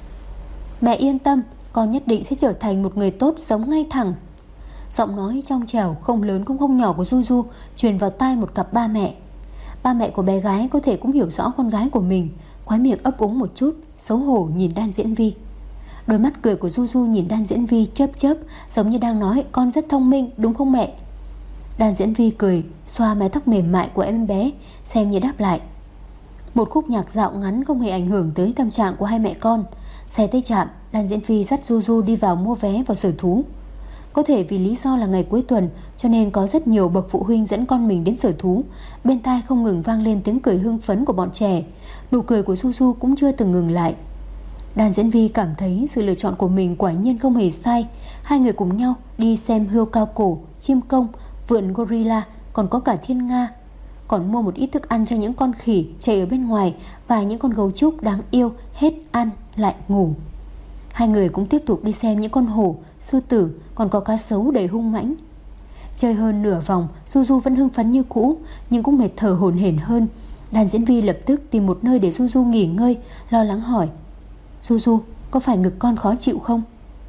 Mẹ yên tâm, con nhất định sẽ trở thành một người tốt, sống ngay thẳng. Giọng nói trong trẻo, không lớn cũng không nhỏ của Du Du truyền vào tai một cặp ba mẹ. Ba mẹ của bé gái có thể cũng hiểu rõ con gái của mình, khóe miệng ấp úng một chút, xấu hổ nhìn Đan Diễn Vi. Đôi mắt cười của Du Du nhìn Đan Diễn Vi chớp chớp, giống như đang nói con rất thông minh, đúng không mẹ? Đan Diễn Vi cười, xoa mái tóc mềm mại của em bé, xem như đáp lại. Một khúc nhạc dạo ngắn không hề ảnh hưởng tới tâm trạng của hai mẹ con. Xe tới trạm, Đan Diễn Vi dắt Du Du đi vào mua vé vào sở thú. Có thể vì lý do là ngày cuối tuần, cho nên có rất nhiều bậc phụ huynh dẫn con mình đến sở thú. Bên tai không ngừng vang lên tiếng cười hưng phấn của bọn trẻ. Nụ cười của Du Du cũng chưa từng ngừng lại. Đan Diễn Vi cảm thấy sự lựa chọn của mình quả nhiên không hề sai. Hai người cùng nhau đi xem hươu cao cổ, chim công, vượn gorilla, còn có cả thiên nga. Còn mua một ít thức ăn cho những con khỉ chạy ở bên ngoài và những con gấu trúc đáng yêu, hết ăn lại ngủ. Hai người cũng tiếp tục đi xem những con hổ, sư tử, còn có cá sấu đầy hung mãnh. Chơi hơn nửa vòng, Du Du vẫn hưng phấn như cũ, nhưng cũng mệt thở hổn hển hơn. Đan Diễn Vi lập tức tìm một nơi để Du Du nghỉ ngơi, lo lắng hỏi. Du Du, có phải ngực con khó chịu không?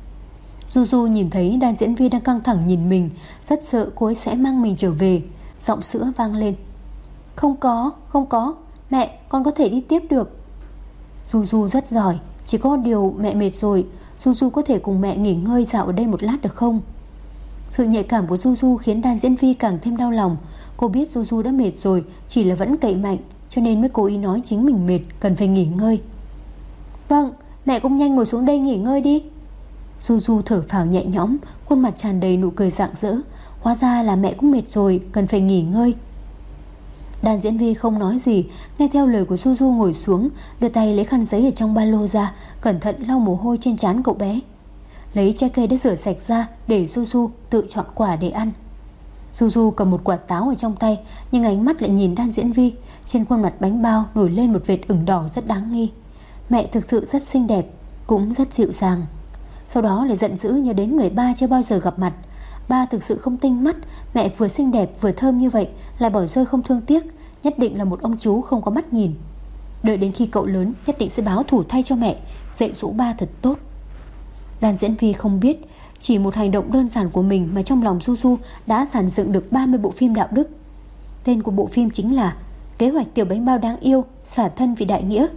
Du Du nhìn thấy Đan Diễn Vi đang căng thẳng nhìn mình, rất sợ cô ấy sẽ mang mình trở về. Giọng sữa vang lên. Không có, không có, mẹ, con có thể đi tiếp được. Du Du rất giỏi, chỉ có điều mẹ mệt rồi. Du Du có thể cùng mẹ nghỉ ngơi dạo ở đây một lát được không? Sự nhạy cảm của Du Du khiến Đan Diễn Vi càng thêm đau lòng. Cô biết Du Du đã mệt rồi, chỉ là vẫn cậy mạnh, cho nên mới cố ý nói chính mình mệt, cần phải nghỉ ngơi. Vâng, mẹ cũng nhanh ngồi xuống đây nghỉ ngơi đi. Du Du thở phào nhẹ nhõm, khuôn mặt tràn đầy nụ cười rạng rỡ. Hóa ra là mẹ cũng mệt rồi, cần phải nghỉ ngơi. Đan Diễn Vi không nói gì, nghe theo lời của Du Du ngồi xuống, đưa tay lấy khăn giấy ở trong ba lô ra, cẩn thận lau mồ hôi trên trán cậu bé. Lấy trái cây đã rửa sạch ra để Du Du tự chọn quả để ăn. Du Du cầm một quả táo ở trong tay, nhưng ánh mắt lại nhìn Đan Diễn Vi. Trên khuôn mặt bánh bao nổi lên một vệt ửng đỏ rất đáng nghi. Mẹ thực sự rất xinh đẹp, cũng rất dịu dàng. Sau đó lại giận dữ nhớ đến người ba chưa bao giờ gặp mặt. Ba thực sự không tinh mắt, mẹ vừa xinh đẹp vừa thơm như vậy lại bỏ rơi không thương tiếc, nhất định là một ông chú không có mắt nhìn. Đợi đến khi cậu lớn nhất định sẽ báo thù thay cho mẹ, dạy dỗ ba thật tốt. Đan Diễn Vi không biết, chỉ một hành động đơn giản của mình mà trong lòng Du Du đã dàn dựng được ba mươi bộ phim đạo đức. Tên của bộ phim chính là Kế hoạch tiểu bánh bao đáng yêu, xả thân vì đại nghĩa.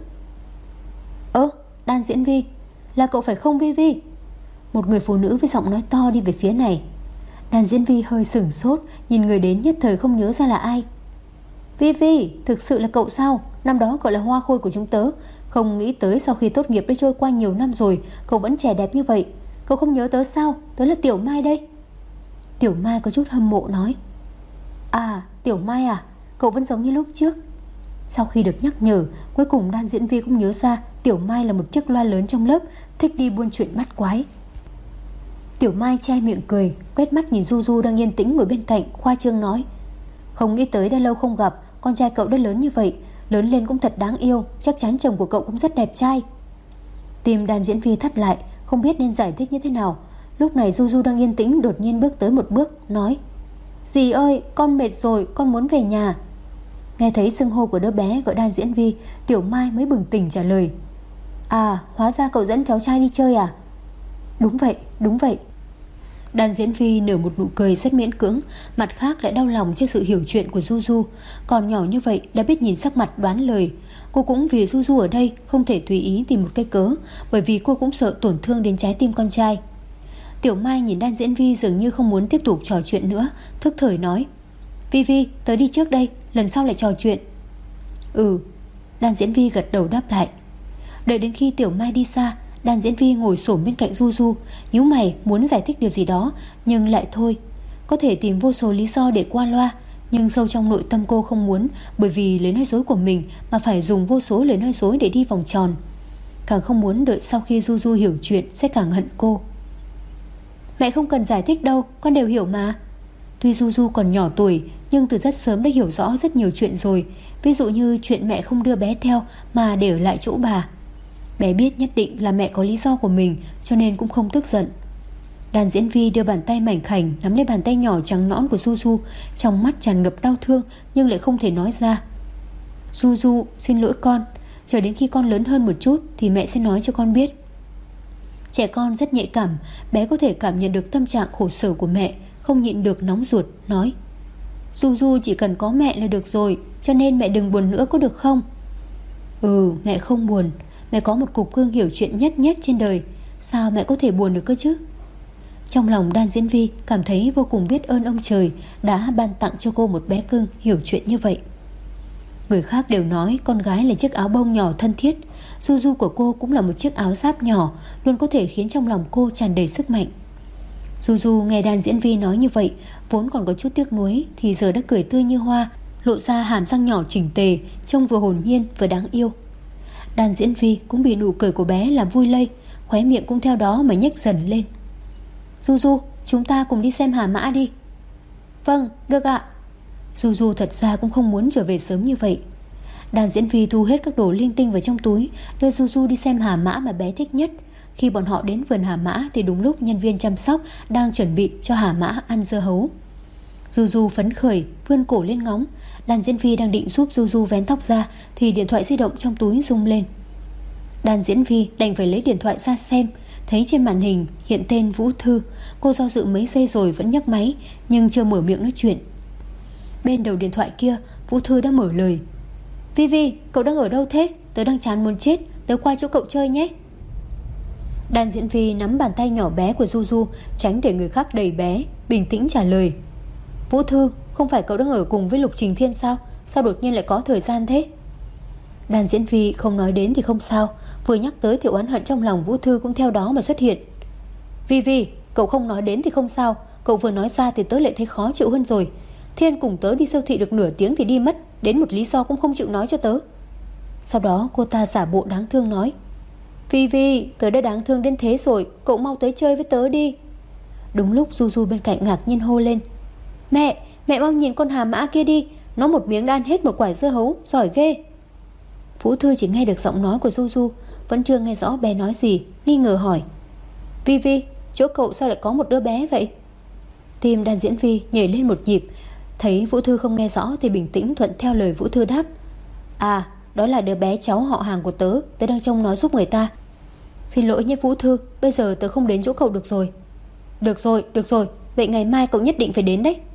Ơ, Đan Diễn Vi, là cậu phải không Vi Vi? Một người phụ nữ với giọng nói to đi về phía này. Đan Diễn Vi hơi sửng sốt, nhìn người đến nhất thời không nhớ ra là ai. Vi Vi, thực sự là cậu sao? Năm đó cậu là hoa khôi của chúng tớ. Không nghĩ tới sau khi tốt nghiệp đã trôi qua nhiều năm rồi, cậu vẫn trẻ đẹp như vậy. Cậu không nhớ tớ sao? Tớ là Tiểu Mai đây. Tiểu Mai có chút hâm mộ nói. À, Tiểu Mai à, cậu vẫn giống như lúc trước. Sau khi được nhắc nhở, cuối cùng Đan Diễn Vi cũng nhớ ra Tiểu Mai là một chiếc loa lớn trong lớp, thích đi buôn chuyện bắt quái. Tiểu Mai che miệng cười, quét mắt nhìn Du Du đang yên tĩnh ngồi bên cạnh, khoa trương nói. Không nghĩ tới đã lâu không gặp, con trai cậu đã lớn như vậy, lớn lên cũng thật đáng yêu, chắc chắn chồng của cậu cũng rất đẹp trai. Tim Đan Diễn Vi thắt lại, không biết nên giải thích như thế nào. Lúc này Du Du đang yên tĩnh đột nhiên bước tới một bước, nói. Dì ơi, con mệt rồi, con muốn về nhà. Nghe thấy xưng hô của đứa bé gọi Đan Diễn Vi, Tiểu Mai mới bừng tỉnh trả lời. À, hóa ra cậu dẫn cháu trai đi chơi à? Đúng vậy, đúng vậy. Đan Diễn Vi nở một nụ cười rất miễn cưỡng, mặt khác lại đau lòng trước sự hiểu chuyện của Du Du. Còn nhỏ như vậy đã biết nhìn sắc mặt đoán lời. Cô cũng vì Du Du ở đây không thể tùy ý tìm một cái cớ, bởi vì cô cũng sợ tổn thương đến trái tim con trai. Tiểu Mai nhìn Đan Diễn Vi dường như không muốn tiếp tục trò chuyện nữa, thức thời nói: Vi Vi, tớ đi trước đây, lần sau lại trò chuyện. Ừ. Đan Diễn Vi gật đầu đáp lại. Đợi đến khi Tiểu Mai đi xa, Đan Diễn Vi ngồi xổm bên cạnh Du Du, nhíu mày muốn giải thích điều gì đó, nhưng lại thôi. Có thể tìm vô số lý do để qua loa, nhưng sâu trong nội tâm cô không muốn bởi vì lời nói dối của mình mà phải dùng vô số lời nói dối để đi vòng tròn. Càng không muốn đợi sau khi Du Du hiểu chuyện sẽ càng hận cô. Mẹ không cần giải thích đâu, con đều hiểu mà. Tuy Du Du còn nhỏ tuổi, nhưng từ rất sớm đã hiểu rõ rất nhiều chuyện rồi. Ví dụ như chuyện mẹ không đưa bé theo mà để ở lại chỗ bà. Bé biết nhất định là mẹ có lý do của mình, cho nên cũng không tức giận. Đan Diễn Vi đưa bàn tay mảnh khảnh nắm lấy bàn tay nhỏ trắng nõn của Du Du, trong mắt tràn ngập đau thương nhưng lại không thể nói ra. Du Du, xin lỗi con, chờ đến khi con lớn hơn một chút thì mẹ sẽ nói cho con biết. Trẻ con rất nhạy cảm, bé có thể cảm nhận được tâm trạng khổ sở của mẹ, không nhịn được nóng ruột, nói: Du Du chỉ cần có mẹ là được rồi, cho nên mẹ đừng buồn nữa có được không? Ừ, mẹ không buồn. Mẹ có một cục cưng hiểu chuyện nhất nhất trên đời, sao mẹ có thể buồn được cơ chứ? Trong lòng Đan Diễn Vi cảm thấy vô cùng biết ơn ông trời đã ban tặng cho cô một bé cưng hiểu chuyện như vậy. Người khác đều nói con gái là chiếc áo bông nhỏ thân thiết, Du Du của cô cũng là một chiếc áo giáp nhỏ, luôn có thể khiến trong lòng cô tràn đầy sức mạnh. Du Du nghe Đan Diễn Vi nói như vậy, vốn còn có chút tiếc nuối thì giờ đã cười tươi như hoa, lộ ra hàm răng nhỏ chỉnh tề, trông vừa hồn nhiên vừa đáng yêu. Đan Diễn Vi cũng bị nụ cười của bé làm vui lây, khóe miệng cũng theo đó mà nhếch dần lên. Du Du, chúng ta cùng đi xem Hà Mã đi. Vâng, được ạ. Du Du thật ra cũng không muốn trở về sớm như vậy. Đan Diễn Vi thu hết các đồ linh tinh vào trong túi, đưa Du Du đi xem Hà Mã mà bé thích nhất. Khi bọn họ đến vườn Hà Mã thì đúng lúc nhân viên chăm sóc đang chuẩn bị cho Hà Mã ăn dưa hấu. Du Du phấn khởi vươn cổ lên ngóng. Đan Diễn Vi đang định giúp Du Du vén tóc ra thì điện thoại di động trong túi rung lên. Đan Diễn Vi đành phải lấy điện thoại ra xem, thấy trên màn hình hiện tên Vũ Thư. Cô do dự mấy giây rồi vẫn nhấc máy, nhưng chưa mở miệng nói chuyện. Bên đầu điện thoại kia, Vũ Thư đã mở lời: Vi Vi, cậu đang ở đâu thế? Tớ đang chán muốn chết, tớ qua chỗ cậu chơi nhé. Đan Diễn Vi nắm bàn tay nhỏ bé của Du Du, tránh để người khác đẩy bé, bình tĩnh trả lời: Vũ Thư, không phải cậu đang ở cùng với Lục Trình Thiên sao? Sao đột nhiên lại có thời gian thế? Đan Diễn Vi không nói đến thì không sao, vừa nhắc tới thì oán hận trong lòng Vũ Thư cũng theo đó mà xuất hiện. Vi Vi, cậu không nói đến thì không sao, cậu vừa nói ra thì tớ lại thấy khó chịu hơn rồi. Thiên cùng tớ đi siêu thị được nửa tiếng thì đi mất, đến một lý do cũng không chịu nói cho tớ. Sau đó cô ta giả bộ đáng thương nói: Vi Vi, tớ đã đáng thương đến thế rồi, cậu mau tới chơi với tớ đi. Đúng lúc Du Du bên cạnh ngạc nhiên hô lên: Mẹ, mẹ mau nhìn con Hà Mã kia đi, nó một miếng đã ăn hết một quả dưa hấu, giỏi ghê. Vũ Thư chỉ nghe được giọng nói của Du Du, vẫn chưa nghe rõ bé nói gì, nghi ngờ hỏi: Vi Vi, chỗ cậu sao lại có một đứa bé vậy? Tim Đan Diễn Vi nhảy lên một nhịp, thấy Vũ Thư không nghe rõ thì bình tĩnh thuận theo lời Vũ Thư đáp: À, đó là đứa bé cháu họ hàng của tớ, tớ đang trông nó giúp người ta. Xin lỗi nhé Vũ Thư, bây giờ tớ không đến chỗ cậu được rồi. Được rồi, được rồi, vậy ngày mai cậu nhất định phải đến đấy.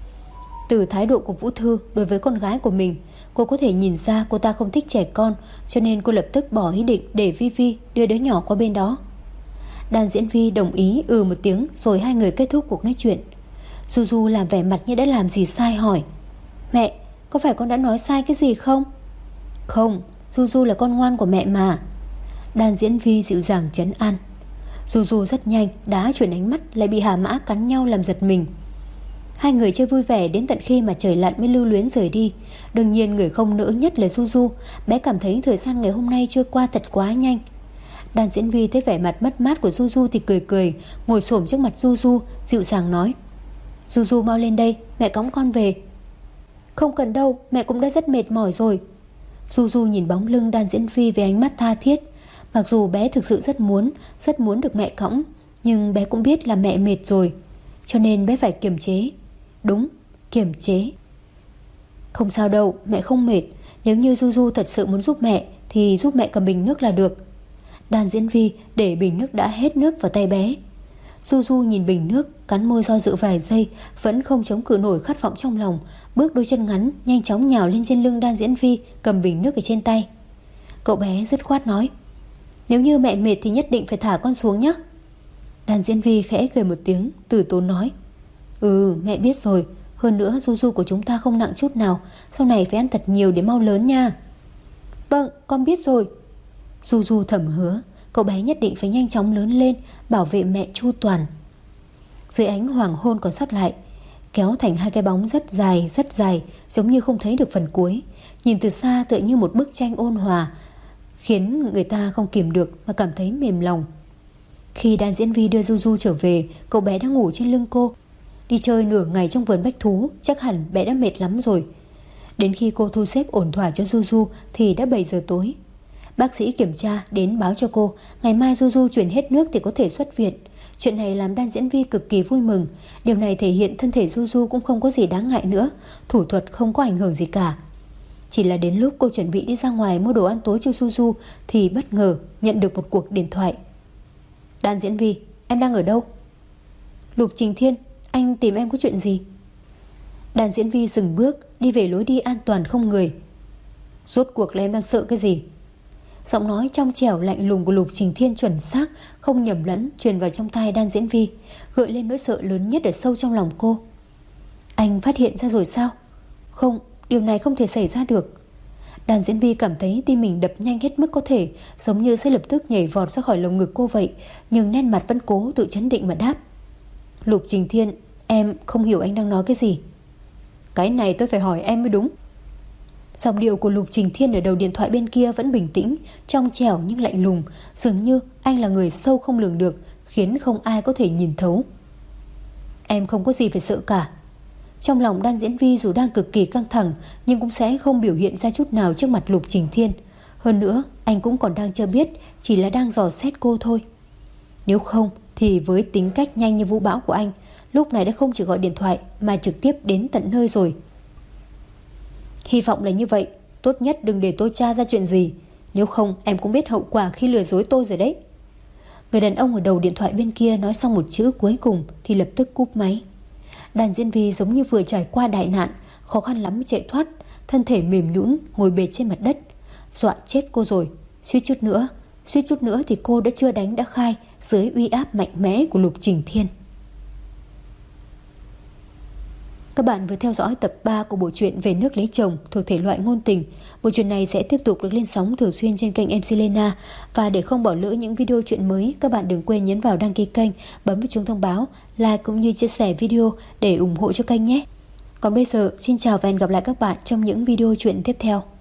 Từ thái độ của Vũ Thư đối với con gái của mình, cô có thể nhìn ra cô ta không thích trẻ con, cho nên cô lập tức bỏ ý định để Vi Vi đưa đứa nhỏ qua bên đó. Đan Diễn Vi đồng ý ừ một tiếng, rồi hai người kết thúc cuộc nói chuyện. Du Du làm vẻ mặt như đã làm gì sai hỏi: Mẹ, có phải con đã nói sai cái gì không? Không, Du Du là con ngoan của mẹ mà. Đan Diễn Vi dịu dàng trấn an. Du Du rất nhanh đã chuyển ánh mắt lại bị Hà Mã cắn nhau làm giật mình. Hai người chơi vui vẻ đến tận khi mà trời lặn mới lưu luyến rời đi. Đương nhiên người không nỡ nhất là Du Du. Bé cảm thấy thời gian ngày hôm nay trôi qua thật quá nhanh. Đan Diễn Vi thấy vẻ mặt mất mát của Du Du thì cười cười, ngồi xổm trước mặt Du Du, dịu dàng nói: Du Du mau lên đây, mẹ cõng con về. Không cần đâu, mẹ cũng đã rất mệt mỏi rồi. Du Du nhìn bóng lưng Đan Diễn Vi với ánh mắt tha thiết. Mặc dù bé thực sự rất muốn, rất muốn được mẹ cõng, nhưng bé cũng biết là mẹ mệt rồi, cho nên bé phải kiềm chế. Đúng, kiềm chế. Không sao đâu, mẹ không mệt. Nếu như Du Du thật sự muốn giúp mẹ thì giúp mẹ cầm bình nước là được. Đan Diễn Vi để bình nước đã hết nước vào tay bé. Du Du nhìn bình nước, cắn môi do dự vài giây, vẫn không chống cự nổi khát vọng trong lòng, bước đôi chân ngắn nhanh chóng nhào lên trên lưng Đan Diễn Vi, cầm bình nước ở trên tay. Cậu bé dứt khoát nói: Nếu như mẹ mệt thì nhất định phải thả con xuống nhé. Đàn diễn Vi khẽ cười một tiếng, từ tốn nói: Ừ, mẹ biết rồi. Hơn nữa Du Du của chúng ta không nặng chút nào, sau này phải ăn thật nhiều để mau lớn nha. Vâng, con biết rồi. Du Du thầm hứa cậu bé nhất định phải nhanh chóng lớn lên, bảo vệ mẹ chu toàn. Dưới ánh hoàng hôn còn sót lại, kéo thành hai cái bóng rất dài rất dài, giống như không thấy được phần cuối. Nhìn từ xa tựa như một bức tranh ôn hòa, khiến người ta không kìm được mà cảm thấy mềm lòng. Khi Đàn Diễn Vi đưa Du Du trở về, cậu bé đang ngủ trên lưng cô. Đi chơi nửa ngày trong vườn bách thú, chắc hẳn bé đã mệt lắm rồi. Đến khi cô thu xếp ổn thỏa cho Du Du thì đã bảy giờ tối. Bác sĩ kiểm tra đến báo cho cô ngày mai Du Du chuyển hết nước thì có thể xuất viện. Chuyện này làm Đan Diễn Vi cực kỳ vui mừng. Điều này thể hiện thân thể Du Du cũng không có gì đáng ngại nữa, thủ thuật không có ảnh hưởng gì cả. Chỉ là đến lúc cô chuẩn bị đi ra ngoài mua đồ ăn tối cho Du Du thì bất ngờ nhận được một cuộc điện thoại. Đan Diễn Vi, em đang ở đâu? Lục Trình Thiên, anh tìm em có chuyện gì? Đan Diễn Vi dừng bước, đi về lối đi an toàn không người. Rốt cuộc là em đang sợ cái gì? Giọng nói trong trẻo lạnh lùng của Lục Trình Thiên chuẩn xác, không nhầm lẫn truyền vào trong tai Đan Diễn Vi, gợi lên nỗi sợ lớn nhất ở sâu trong lòng cô. Anh phát hiện ra rồi sao? Không, điều này không thể xảy ra được. Đan Diễn Vi cảm thấy tim mình đập nhanh hết mức có thể, giống như sẽ lập tức nhảy vọt ra khỏi lồng ngực cô vậy, nhưng nét mặt vẫn cố tự chấn định mà đáp. Lục Trình Thiên, em không hiểu anh đang nói cái gì. Cái này tôi phải hỏi em mới đúng. Giọng điệu của Lục Trình Thiên ở đầu điện thoại bên kia vẫn bình tĩnh, trong trẻo nhưng lạnh lùng, dường như anh là người sâu không lường được, khiến không ai có thể nhìn thấu. Em không có gì phải sợ cả. Trong lòng Đan Diễn Vi dù đang cực kỳ căng thẳng, nhưng cũng sẽ không biểu hiện ra chút nào trước mặt Lục Trình Thiên. Hơn nữa anh cũng còn đang chưa biết, chỉ là đang dò xét cô thôi. Nếu không thì với tính cách nhanh như vũ bão của anh, lúc này đã không chỉ gọi điện thoại mà trực tiếp đến tận nơi rồi. Hy vọng là như vậy. Tốt nhất đừng để tôi tra ra chuyện gì, nếu không em cũng biết hậu quả khi lừa dối tôi rồi đấy. Người đàn ông ở đầu điện thoại bên kia nói xong một chữ cuối cùng thì lập tức cúp máy. Đàn Diễn Vi giống như vừa trải qua đại nạn, khó khăn lắm mới chạy thoát, thân thể mềm nhũn ngồi bệt trên mặt đất. Dọa chết cô rồi. Suýt chút nữa Suýt chút nữa thì cô đã chưa đánh đã khai dưới uy áp mạnh mẽ của Lục Trình Thiên. Các bạn vừa theo dõi tập ba của bộ truyện Về Nước Lấy Chồng thuộc thể loại ngôn tình. Bộ truyện này sẽ tiếp tục được lên sóng thường xuyên trên kênh em xê Lena. Và để không bỏ lỡ những video truyện mới, các bạn đừng quên nhấn vào đăng ký kênh, bấm vào chuông thông báo, like cũng như chia sẻ video để ủng hộ cho kênh nhé. Còn bây giờ, xin chào và hẹn gặp lại các bạn trong những video truyện tiếp theo.